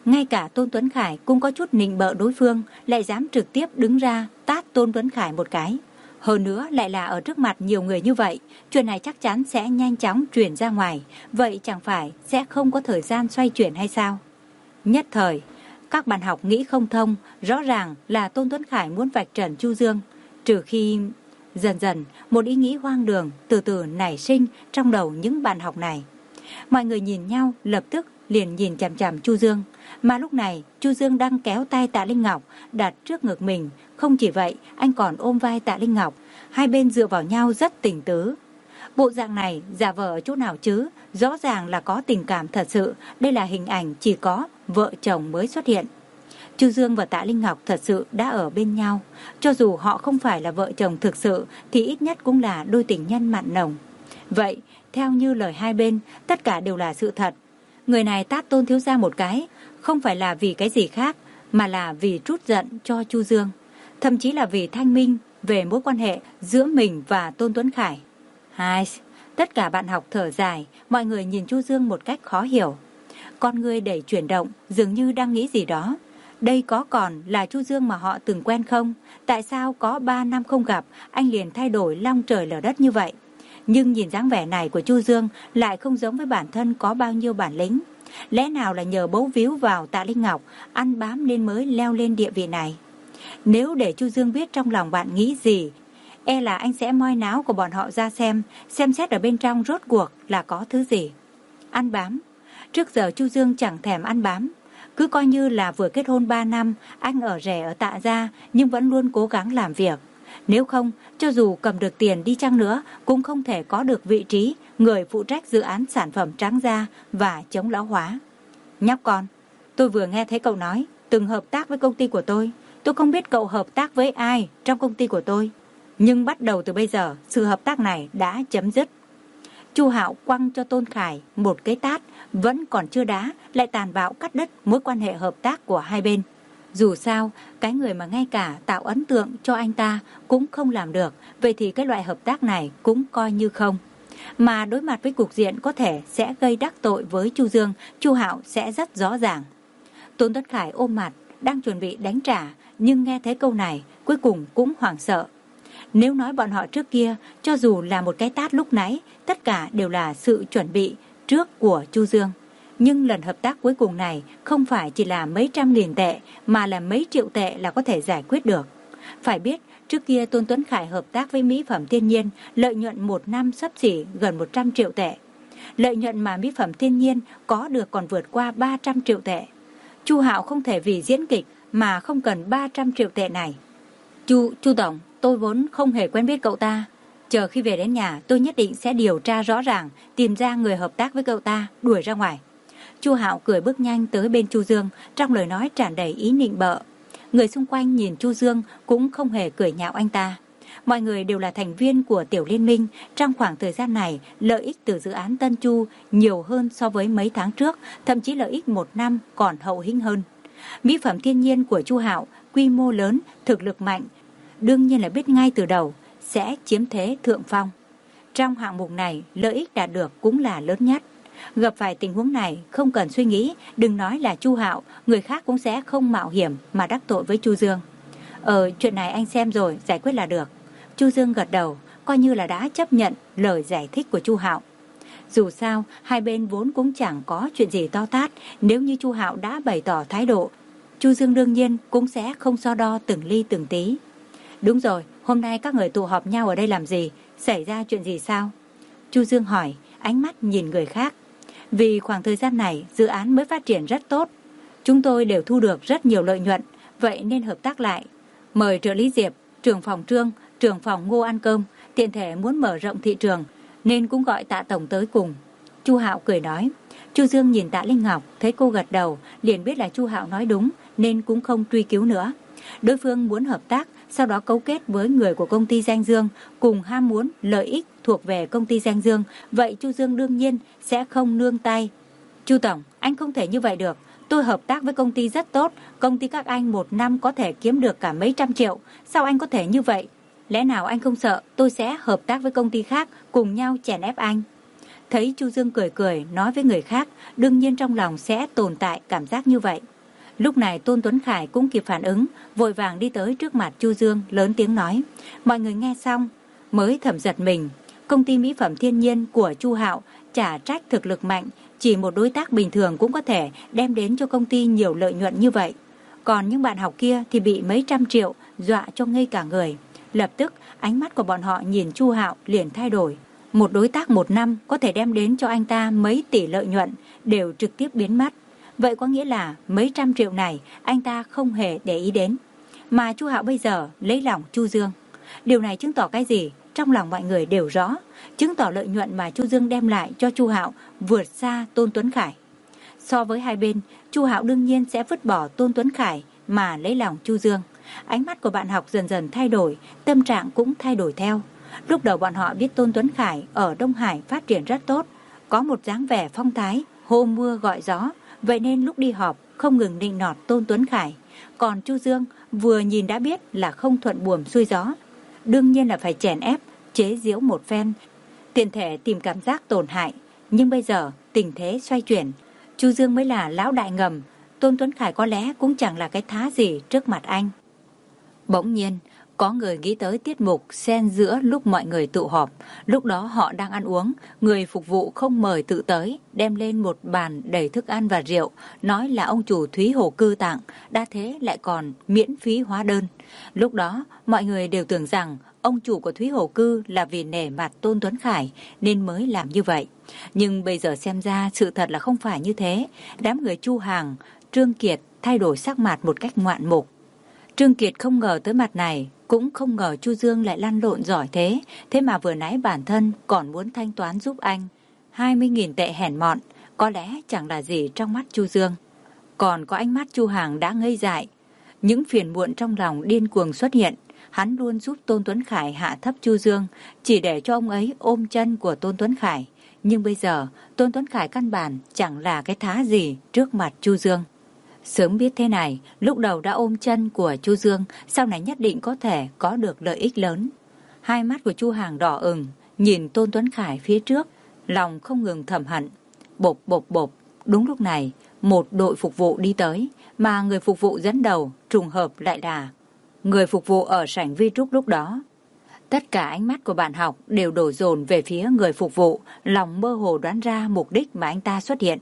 Ngay cả Tôn Tuấn Khải cũng có chút nịnh bợ đối phương, lại dám trực tiếp đứng ra tát Tôn Tuấn Khải một cái. Hơn nữa lại là ở trước mặt nhiều người như vậy, chuyện này chắc chắn sẽ nhanh chóng truyền ra ngoài, vậy chẳng phải sẽ không có thời gian xoay chuyển hay sao? Nhất thời, các bạn học nghĩ không thông, rõ ràng là Tôn Tuấn Khải muốn vạch trần Chu Dương, trừ khi... Dần dần, một ý nghĩ hoang đường từ từ nảy sinh trong đầu những bạn học này. Mọi người nhìn nhau lập tức liền nhìn chằm chằm Chu Dương, mà lúc này Chu Dương đang kéo tay Tạ Linh Ngọc đặt trước ngực mình, không chỉ vậy anh còn ôm vai Tạ Linh Ngọc, hai bên dựa vào nhau rất tình tứ. Bộ dạng này giả vờ ở chỗ nào chứ, rõ ràng là có tình cảm thật sự, đây là hình ảnh chỉ có vợ chồng mới xuất hiện. Chu Dương và Tạ Linh Ngọc thật sự đã ở bên nhau, cho dù họ không phải là vợ chồng thực sự thì ít nhất cũng là đôi tình nhân mặn nồng. Vậy, theo như lời hai bên, tất cả đều là sự thật. Người này tát Tôn thiếu gia một cái, không phải là vì cái gì khác, mà là vì trút giận cho Chu Dương, thậm chí là vì thanh minh về mối quan hệ giữa mình và Tôn Tuấn Khải. Hai, tất cả bạn học thở dài, mọi người nhìn Chu Dương một cách khó hiểu. Con người đầy chuyển động, dường như đang nghĩ gì đó. Đây có còn là Chu Dương mà họ từng quen không? Tại sao có ba năm không gặp, anh liền thay đổi long trời lở đất như vậy? Nhưng nhìn dáng vẻ này của Chu Dương lại không giống với bản thân có bao nhiêu bản lĩnh. Lẽ nào là nhờ bấu víu vào Tạ Linh Ngọc, ăn bám nên mới leo lên địa vị này? Nếu để Chu Dương biết trong lòng bạn nghĩ gì, e là anh sẽ moi náo của bọn họ ra xem, xem xét ở bên trong rốt cuộc là có thứ gì. Ăn bám. Trước giờ Chu Dương chẳng thèm ăn bám. Cứ coi như là vừa kết hôn ba năm, anh ở rẻ ở Tạ gia nhưng vẫn luôn cố gắng làm việc. Nếu không, cho dù cầm được tiền đi chăng nữa, cũng không thể có được vị trí người phụ trách dự án sản phẩm trắng da và chống lão hóa. Nhóc con, tôi vừa nghe thấy cậu nói từng hợp tác với công ty của tôi. Tôi không biết cậu hợp tác với ai trong công ty của tôi, nhưng bắt đầu từ bây giờ, sự hợp tác này đã chấm dứt. Chu Hạo quăng cho Tôn Khải một cái tát, vẫn còn chưa đá, lại tàn bạo cắt đứt mối quan hệ hợp tác của hai bên. Dù sao, cái người mà ngay cả tạo ấn tượng cho anh ta cũng không làm được, vậy thì cái loại hợp tác này cũng coi như không. Mà đối mặt với cục diện có thể sẽ gây đắc tội với Chu Dương, Chu Hạo sẽ rất rõ ràng. Tôn Tuấn Khải ôm mặt, đang chuẩn bị đánh trả, nhưng nghe thấy câu này, cuối cùng cũng hoảng sợ. Nếu nói bọn họ trước kia, cho dù là một cái tát lúc nãy, tất cả đều là sự chuẩn bị trước của Chu Dương. Nhưng lần hợp tác cuối cùng này không phải chỉ là mấy trăm nghìn tệ, mà là mấy triệu tệ là có thể giải quyết được. Phải biết, trước kia Tôn Tuấn Khải hợp tác với mỹ phẩm thiên nhiên, lợi nhuận một năm xấp xỉ gần một trăm triệu tệ. Lợi nhuận mà mỹ phẩm thiên nhiên có được còn vượt qua ba trăm triệu tệ. Chu Hạo không thể vì diễn kịch mà không cần ba trăm triệu tệ này. Chu, Chu Tổng, tôi vốn không hề quen biết cậu ta. Chờ khi về đến nhà, tôi nhất định sẽ điều tra rõ ràng, tìm ra người hợp tác với cậu ta, đuổi ra ngoài. Chu Hạo cười bước nhanh tới bên Chu Dương, trong lời nói tràn đầy ý nịnh bợ. Người xung quanh nhìn Chu Dương cũng không hề cười nhạo anh ta. Mọi người đều là thành viên của Tiểu Liên Minh. Trong khoảng thời gian này, lợi ích từ dự án Tân Chu nhiều hơn so với mấy tháng trước, thậm chí lợi ích một năm còn hậu hĩnh hơn. Mỹ phẩm thiên nhiên của Chu Hạo quy mô lớn, thực lực mạnh, đương nhiên là biết ngay từ đầu sẽ chiếm thế thượng phong. Trong hạng mục này, lợi ích đạt được cũng là lớn nhất. Gặp phải tình huống này không cần suy nghĩ, đừng nói là Chu Hạo, người khác cũng sẽ không mạo hiểm mà đắc tội với Chu Dương. Ờ, chuyện này anh xem rồi, giải quyết là được. Chu Dương gật đầu, coi như là đã chấp nhận lời giải thích của Chu Hạo. Dù sao, hai bên vốn cũng chẳng có chuyện gì to tát, nếu như Chu Hạo đã bày tỏ thái độ, Chu Dương đương nhiên cũng sẽ không so đo từng ly từng tí. Đúng rồi, hôm nay các người tụ họp nhau ở đây làm gì? Xảy ra chuyện gì sao? Chu Dương hỏi, ánh mắt nhìn người khác. Vì khoảng thời gian này, dự án mới phát triển rất tốt. Chúng tôi đều thu được rất nhiều lợi nhuận, vậy nên hợp tác lại. Mời trợ lý Diệp, trưởng phòng Trương, trưởng phòng Ngô ăn cơm, tiện thể muốn mở rộng thị trường, nên cũng gọi Tạ Tổng tới cùng. Chu Hạo cười nói. Chu Dương nhìn Tạ Linh Ngọc, thấy cô gật đầu, liền biết là Chu Hạo nói đúng, nên cũng không truy cứu nữa. Đối phương muốn hợp tác, sau đó cấu kết với người của công ty Danh Dương, cùng ham muốn lợi ích thuộc về công ty Danh Dương, vậy Chu Dương đương nhiên sẽ không nương tay. Chu Tổng, anh không thể như vậy được. Tôi hợp tác với công ty rất tốt, công ty các anh một năm có thể kiếm được cả mấy trăm triệu. Sao anh có thể như vậy? Lẽ nào anh không sợ tôi sẽ hợp tác với công ty khác, cùng nhau chèn ép anh? Thấy Chu Dương cười cười nói với người khác, đương nhiên trong lòng sẽ tồn tại cảm giác như vậy. Lúc này Tôn Tuấn Khải cũng kịp phản ứng, vội vàng đi tới trước mặt Chu Dương, lớn tiếng nói. Mọi người nghe xong mới thầm giật mình. Công ty mỹ phẩm Thiên Nhiên của Chu Hạo chả trách thực lực mạnh, chỉ một đối tác bình thường cũng có thể đem đến cho công ty nhiều lợi nhuận như vậy. Còn những bạn học kia thì bị mấy trăm triệu dọa cho ngây cả người. Lập tức ánh mắt của bọn họ nhìn Chu Hạo liền thay đổi. Một đối tác một năm có thể đem đến cho anh ta mấy tỷ lợi nhuận đều trực tiếp biến mất. Vậy có nghĩa là mấy trăm triệu này anh ta không hề để ý đến. Mà Chu Hạo bây giờ lấy lòng Chu Dương. Điều này chứng tỏ cái gì? Trong lòng mọi người đều rõ, chứng tỏ lợi nhuận mà Chu Dương đem lại cho Chu Hạo vượt xa Tôn Tuấn Khải. So với hai bên, Chu Hạo đương nhiên sẽ vứt bỏ Tôn Tuấn Khải mà lấy lòng Chu Dương. Ánh mắt của bạn học dần dần thay đổi, tâm trạng cũng thay đổi theo. Lúc đầu bọn họ biết Tôn Tuấn Khải ở Đông Hải phát triển rất tốt, có một dáng vẻ phong thái, hô mưa gọi gió, vậy nên lúc đi họp không ngừng nịnh nọt Tôn Tuấn Khải. Còn Chu Dương vừa nhìn đã biết là không thuận buồm xuôi gió, đương nhiên là phải chèn ép, chế giễu một phen, tiện thể tìm cảm giác tổn hại. Nhưng bây giờ tình thế xoay chuyển, Chu Dương mới là lão đại ngầm, Tôn Tuấn Khải có lẽ cũng chẳng là cái thá gì trước mặt anh. Bỗng nhiên có người nghĩ tới tiết mục xen giữa lúc mọi người tụ họp. Lúc đó họ đang ăn uống, người phục vụ không mời tự tới, đem lên một bàn đầy thức ăn và rượu, nói là ông chủ Thúy Hồ Cư tặng, đã thế lại còn miễn phí hóa đơn. Lúc đó mọi người đều tưởng rằng ông chủ của Thúy Hồ Cư là vì nể mặt Tôn Tuấn Khải nên mới làm như vậy. Nhưng bây giờ xem ra sự thật là không phải như thế. Đám người Chu Hàng, Trương Kiệt thay đổi sắc mặt một cách ngoạn mục. Trương Kiệt không ngờ tới mặt này, cũng không ngờ Chu Dương lại lăn lộn giỏi thế, thế mà vừa nãy bản thân còn muốn thanh toán giúp anh hai mươi nghìn tệ hèn mọn, có lẽ chẳng là gì trong mắt Chu Dương. Còn có ánh mắt Chu Hàng đã ngây dại, những phiền muộn trong lòng điên cuồng xuất hiện. Hắn luôn giúp Tôn Tuấn Khải hạ thấp Chu Dương, chỉ để cho ông ấy ôm chân của Tôn Tuấn Khải. Nhưng bây giờ Tôn Tuấn Khải căn bản chẳng là cái thá gì trước mặt Chu Dương. Sớm biết thế này, lúc đầu đã ôm chân của Chu Dương, sau này nhất định có thể có được lợi ích lớn. Hai mắt của Chu Hàng đỏ ửng, nhìn Tôn Tuấn Khải phía trước, lòng không ngừng thầm hận. Bộp bộp bộp, đúng lúc này, một đội phục vụ đi tới, mà người phục vụ dẫn đầu trùng hợp lại là người phục vụ ở sảnh vi trúc lúc đó. Tất cả ánh mắt của bạn học đều đổ dồn về phía người phục vụ, lòng mơ hồ đoán ra mục đích mà anh ta xuất hiện.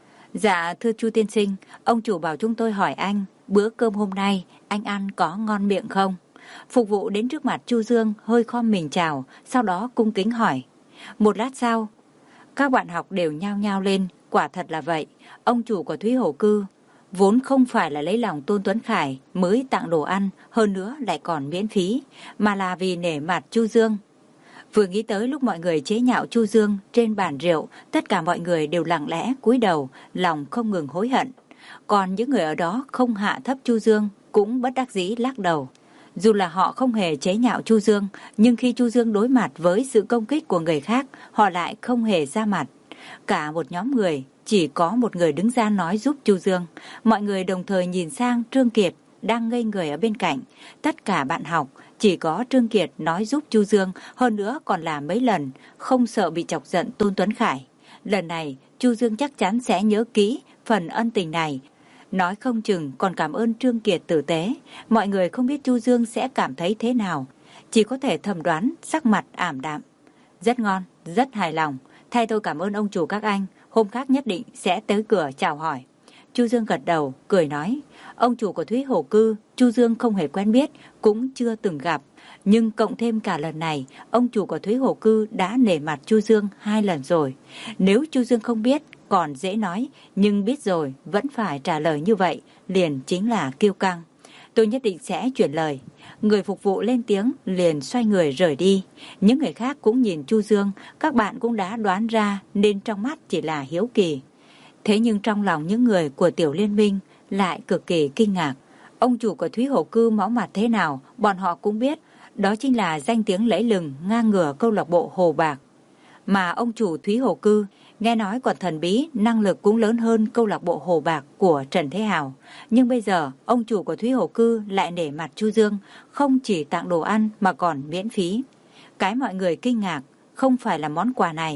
Dạ thưa Chu tiên sinh, ông chủ bảo chúng tôi hỏi anh, bữa cơm hôm nay anh ăn có ngon miệng không? Phục vụ đến trước mặt Chu Dương hơi khom mình chào, sau đó cung kính hỏi. Một lát sau, các bạn học đều nhao nhao lên, quả thật là vậy. Ông chủ của Thúy Hồ Cư vốn không phải là lấy lòng Tôn Tuấn Khải mới tặng đồ ăn, hơn nữa lại còn miễn phí, mà là vì nể mặt Chu Dương. Vừa nghĩ tới lúc mọi người chế nhạo Chu Dương trên bàn rượu, tất cả mọi người đều lặng lẽ cúi đầu, lòng không ngừng hối hận. Còn những người ở đó không hạ thấp Chu Dương cũng bất đắc dĩ lắc đầu. Dù là họ không hề chế nhạo Chu Dương, nhưng khi Chu Dương đối mặt với sự công kích của người khác, họ lại không hề ra mặt. Cả một nhóm người, chỉ có một người đứng ra nói giúp Chu Dương. Mọi người đồng thời nhìn sang Trương Kiệt đang ngây người ở bên cạnh. Tất cả bạn học, chỉ có Trương Kiệt nói giúp Chu Dương, hơn nữa còn làm mấy lần, không sợ bị chọc giận Tôn Tuấn Khải. Lần này, Chu Dương chắc chắn sẽ nhớ kỹ phần ân tình này. Nói không chừng còn cảm ơn Trương Kiệt tử tế. Mọi người không biết Chu Dương sẽ cảm thấy thế nào, chỉ có thể thầm đoán, sắc mặt ảm đạm. Rất ngon, rất hài lòng. Thay tôi cảm ơn ông chủ các anh, hôm khác nhất định sẽ tới cửa chào hỏi. Chu Dương gật đầu, cười nói. Ông chủ của Thúy Hồ Cư, Chu Dương không hề quen biết, cũng chưa từng gặp. Nhưng cộng thêm cả lần này, ông chủ của Thúy Hồ Cư đã nể mặt Chu Dương hai lần rồi. Nếu Chu Dương không biết, còn dễ nói, nhưng biết rồi, vẫn phải trả lời như vậy, liền chính là kiêu căng. Tôi nhất định sẽ chuyển lời. Người phục vụ lên tiếng, liền xoay người rời đi. Những người khác cũng nhìn Chu Dương, các bạn cũng đã đoán ra nên trong mắt chỉ là hiếu kỳ. Thế nhưng trong lòng những người của Tiểu Liên Minh lại cực kỳ kinh ngạc. Ông chủ của Thúy Hồ Cư máu mặt thế nào, bọn họ cũng biết, đó chính là danh tiếng lẫy lừng ngang ngửa câu lạc bộ Hồ Bạc. Mà ông chủ Thúy Hồ Cư nghe nói còn thần bí, năng lực cũng lớn hơn câu lạc bộ Hồ Bạc của Trần Thế Hào. Nhưng bây giờ, ông chủ của Thúy Hồ Cư lại nể mặt Chu Dương, không chỉ tặng đồ ăn mà còn miễn phí. Cái mọi người kinh ngạc không phải là món quà này,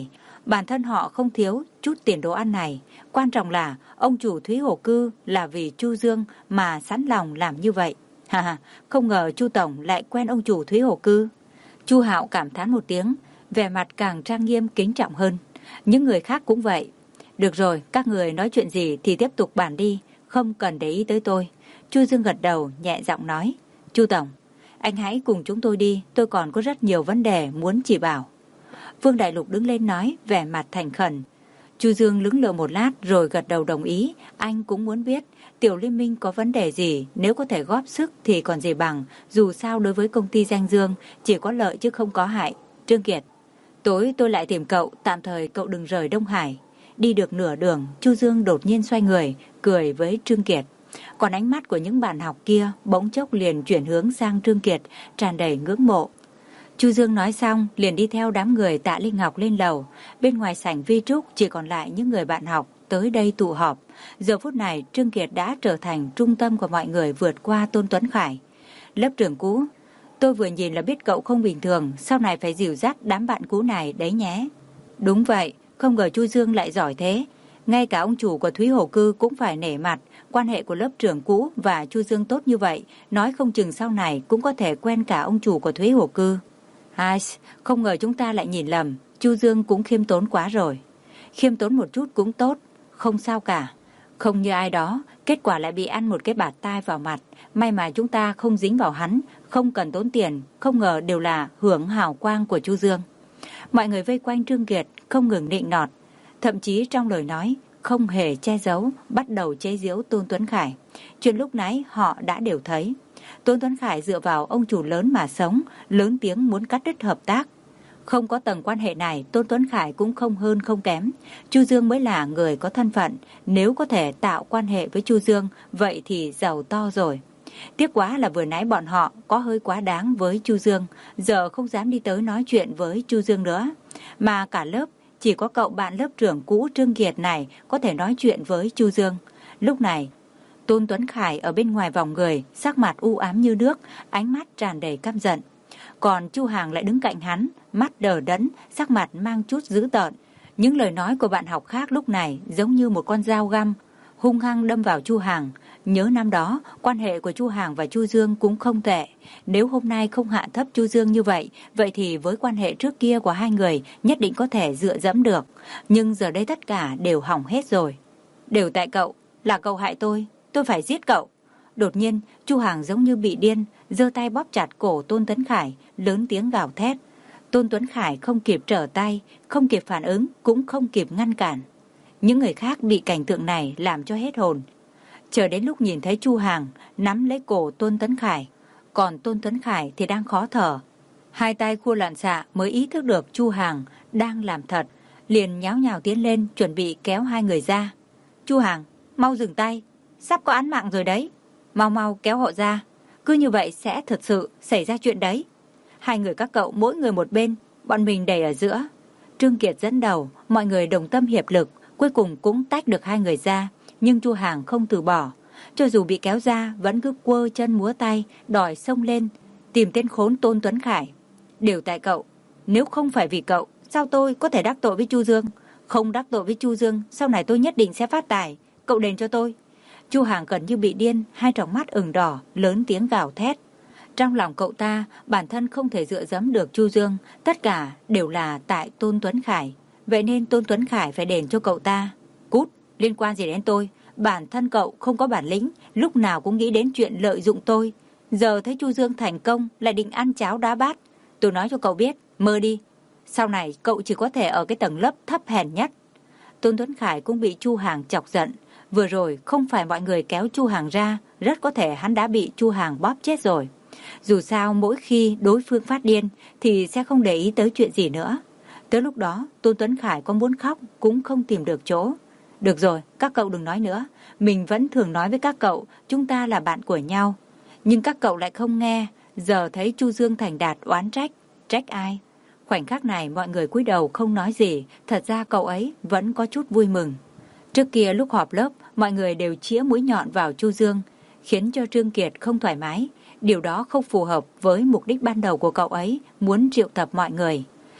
Bản thân họ không thiếu chút tiền đồ ăn này. Quan trọng là ông chủ Thúy Hồ Cư là vì Chu Dương mà sẵn lòng làm như vậy. Ha ha, không ngờ Chu Tổng lại quen ông chủ Thúy Hồ Cư. Chu Hạo cảm thán một tiếng, vẻ mặt càng trang nghiêm kính trọng hơn. Những người khác cũng vậy. Được rồi, các người nói chuyện gì thì tiếp tục bàn đi, không cần để ý tới tôi. Chu Dương gật đầu, nhẹ giọng nói. Chu Tổng, anh hãy cùng chúng tôi đi, tôi còn có rất nhiều vấn đề muốn chỉ bảo. Vương Đại Lục đứng lên nói, vẻ mặt thành khẩn. Chu Dương lững lờ một lát rồi gật đầu đồng ý. Anh cũng muốn biết Tiểu Liên Minh có vấn đề gì, nếu có thể góp sức thì còn gì bằng. Dù sao đối với công ty Danh Dương chỉ có lợi chứ không có hại. Trương Kiệt, tối tôi lại tìm cậu, tạm thời cậu đừng rời Đông Hải. Đi được nửa đường, Chu Dương đột nhiên xoay người, cười với Trương Kiệt. Còn ánh mắt của những bạn học kia bỗng chốc liền chuyển hướng sang Trương Kiệt, tràn đầy ngưỡng mộ. Chu Dương nói xong liền đi theo đám người Tạ Linh Ngọc lên lầu. Bên ngoài sảnh vi trúc chỉ còn lại những người bạn học tới đây tụ họp. Giờ phút này Trương Kiệt đã trở thành trung tâm của mọi người vượt qua Tôn Tuấn Khải. Lớp trưởng cũ, tôi vừa nhìn là biết cậu không bình thường, sau này phải dìu dắt đám bạn cũ này đấy nhé. Đúng vậy, không ngờ Chu Dương lại giỏi thế. Ngay cả ông chủ của Thúy Hồ Cư cũng phải nể mặt. Quan hệ của lớp trưởng cũ và Chu Dương tốt như vậy, nói không chừng sau này cũng có thể quen cả ông chủ của Thúy Hồ Cư. Ai, không ngờ chúng ta lại nhìn lầm, Chu Dương cũng khiêm tốn quá rồi. Khiêm tốn một chút cũng tốt, không sao cả. Không như ai đó, kết quả lại bị ăn một cái bạt tai vào mặt. May mà chúng ta không dính vào hắn, không cần tốn tiền, không ngờ đều là hưởng hào quang của Chu Dương. Mọi người vây quanh Trương Kiệt không ngừng nịnh nọt, thậm chí trong lời nói không hề che giấu, bắt đầu chế giễu Tôn Tuấn Khải. Chuyện lúc nãy họ đã đều thấy. Tôn Tuấn Khải dựa vào ông chủ lớn mà sống, lớn tiếng muốn cắt đứt hợp tác. Không có tầng quan hệ này, Tôn Tuấn Khải cũng không hơn không kém. Chu Dương mới là người có thân phận, nếu có thể tạo quan hệ với Chu Dương, vậy thì giàu to rồi. Tiếc quá là vừa nãy bọn họ có hơi quá đáng với Chu Dương, giờ không dám đi tới nói chuyện với Chu Dương nữa. Mà cả lớp, chỉ có cậu bạn lớp trưởng cũ Trương Kiệt này có thể nói chuyện với Chu Dương. Lúc này, Tôn Tuấn Khải ở bên ngoài vòng người, sắc mặt u ám như nước, ánh mắt tràn đầy căm giận. Còn Chu Hàng lại đứng cạnh hắn, mắt đờ đẫn, sắc mặt mang chút dữ tợn. Những lời nói của bạn học khác lúc này giống như một con dao găm, hung hăng đâm vào Chu Hàng. Nhớ năm đó, quan hệ của Chu Hàng và Chu Dương cũng không tệ. Nếu hôm nay không hạ thấp Chu Dương như vậy, vậy thì với quan hệ trước kia của hai người nhất định có thể dựa dẫm được. Nhưng giờ đây tất cả đều hỏng hết rồi. Đều tại cậu, là cậu hại tôi, tôi phải giết cậu. Đột nhiên, Chu Hàng giống như bị điên, giơ tay bóp chặt cổ Tôn Tuấn Khải, lớn tiếng gào thét. Tôn Tuấn Khải không kịp trở tay, không kịp phản ứng, cũng không kịp ngăn cản. Những người khác bị cảnh tượng này làm cho hết hồn. Chờ đến lúc nhìn thấy Chu Hàng nắm lấy cổ Tôn Tuấn Khải, còn Tôn Tuấn Khải thì đang khó thở. Hai tay khua loạn xạ mới ý thức được Chu Hàng đang làm thật, liền nháo nhào tiến lên chuẩn bị kéo hai người ra. Chu Hàng, mau dừng tay, sắp có án mạng rồi đấy. Mau mau kéo họ ra, cứ như vậy sẽ thật sự xảy ra chuyện đấy. Hai người các cậu mỗi người một bên, bọn mình đầy ở giữa. Trương Kiệt dẫn đầu, mọi người đồng tâm hiệp lực, cuối cùng cũng tách được hai người ra. Nhưng Chu Hàng không từ bỏ, cho dù bị kéo ra vẫn cứ quơ chân múa tay, đòi xông lên tìm tên khốn Tôn Tuấn Khải. Đều tại cậu, nếu không phải vì cậu, sao tôi có thể đắc tội với Chu Dương? Không đắc tội với Chu Dương, sau này tôi nhất định sẽ phát tài, cậu đền cho tôi. Chu Hàng gần như bị điên, hai tròng mắt ửng đỏ, lớn tiếng gào thét. Trong lòng cậu ta, bản thân không thể dựa dẫm được Chu Dương, tất cả đều là tại Tôn Tuấn Khải. Vậy nên Tôn Tuấn Khải phải đền cho cậu ta. Cút, liên quan gì đến tôi? Bản thân cậu không có bản lĩnh, lúc nào cũng nghĩ đến chuyện lợi dụng tôi. Giờ thấy Chu Dương thành công, lại định ăn cháo đá bát. Tôi nói cho cậu biết, mơ đi. Sau này cậu chỉ có thể ở cái tầng lớp thấp hèn nhất. Tôn Tuấn Khải cũng bị Chu Hàng chọc giận. Vừa rồi không phải mọi người kéo Chu Hàng ra, rất có thể hắn đã bị Chu Hàng bóp chết rồi. Dù sao mỗi khi đối phương phát điên thì sẽ không để ý tới chuyện gì nữa. Tới lúc đó Tôn Tuấn Khải có muốn khóc cũng không tìm được chỗ. Được rồi, các cậu đừng nói nữa. Mình vẫn thường nói với các cậu, chúng ta là bạn của nhau. Nhưng các cậu lại không nghe. Giờ thấy Chu Dương thành đạt oán trách. Trách ai? Khoảnh khắc này mọi người cúi đầu không nói gì. Thật ra cậu ấy vẫn có chút vui mừng. Trước kia lúc họp lớp, mọi người đều chĩa mũi nhọn vào Chu Dương, khiến cho Trương Kiệt không thoải mái. Điều đó không phù hợp với mục đích ban đầu của cậu ấy, muốn triệu tập mọi người.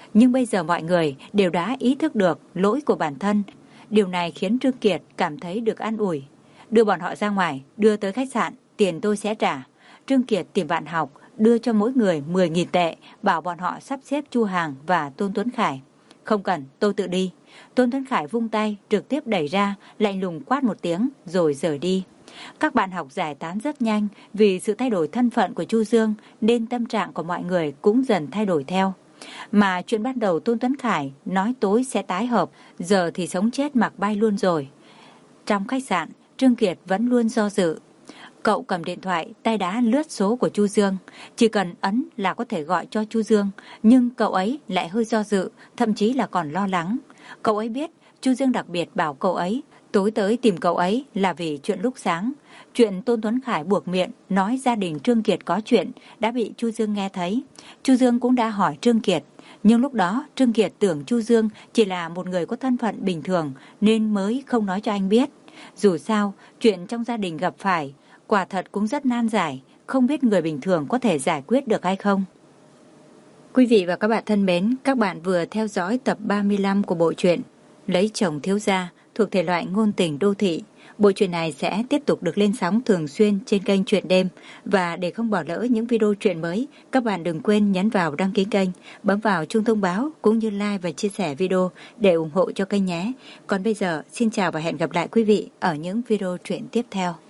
Nhưng bây giờ mọi người đều đã ý thức được lỗi của bản thân. Điều này khiến Trương Kiệt cảm thấy được an ủi. Đưa bọn họ ra ngoài, đưa tới khách sạn, tiền tôi sẽ trả. Trương Kiệt tìm bạn học, đưa cho mỗi người mười nghìn tệ, bảo bọn họ sắp xếp Chu Hàng và Tôn Tuấn Khải. Không cần, tôi tự đi. Tôn Tuấn Khải vung tay, trực tiếp đẩy ra, lạnh lùng quát một tiếng, rồi rời đi. Các bạn học giải tán rất nhanh, vì sự thay đổi thân phận của Chu Dương, nên tâm trạng của mọi người cũng dần thay đổi theo. Mà chuyện ban đầu Tôn Tuấn Khải nói tối sẽ tái hợp, giờ thì sống chết mặc bay luôn rồi. Trong khách sạn, Trương Kiệt vẫn luôn do dự. Cậu cầm điện thoại, tay đá lướt số của Chu Dương. Chỉ cần ấn là có thể gọi cho Chu Dương, nhưng cậu ấy lại hơi do dự, thậm chí là còn lo lắng. Cậu ấy biết Chu Dương đặc biệt bảo cậu ấy tối tới tìm cậu ấy là vì chuyện lúc sáng. Chuyện Tôn Tuấn Khải buộc miệng nói gia đình Trương Kiệt có chuyện đã bị Chu Dương nghe thấy. Chu Dương cũng đã hỏi Trương Kiệt, nhưng lúc đó Trương Kiệt tưởng Chu Dương chỉ là một người có thân phận bình thường nên mới không nói cho anh biết. Dù sao, chuyện trong gia đình gặp phải quả thật cũng rất nan giải, không biết người bình thường có thể giải quyết được hay không. Quý vị và các bạn thân mến, các bạn vừa theo dõi tập ba mươi lăm của bộ truyện Lấy chồng thiếu gia thuộc thể loại ngôn tình đô thị. Bộ truyện này sẽ tiếp tục được lên sóng thường xuyên trên kênh Truyện Đêm. Và để không bỏ lỡ những video truyện mới, các bạn đừng quên nhấn vào đăng ký kênh, bấm vào chuông thông báo cũng như like và chia sẻ video để ủng hộ cho kênh nhé. Còn bây giờ, xin chào và hẹn gặp lại quý vị ở những video truyện tiếp theo.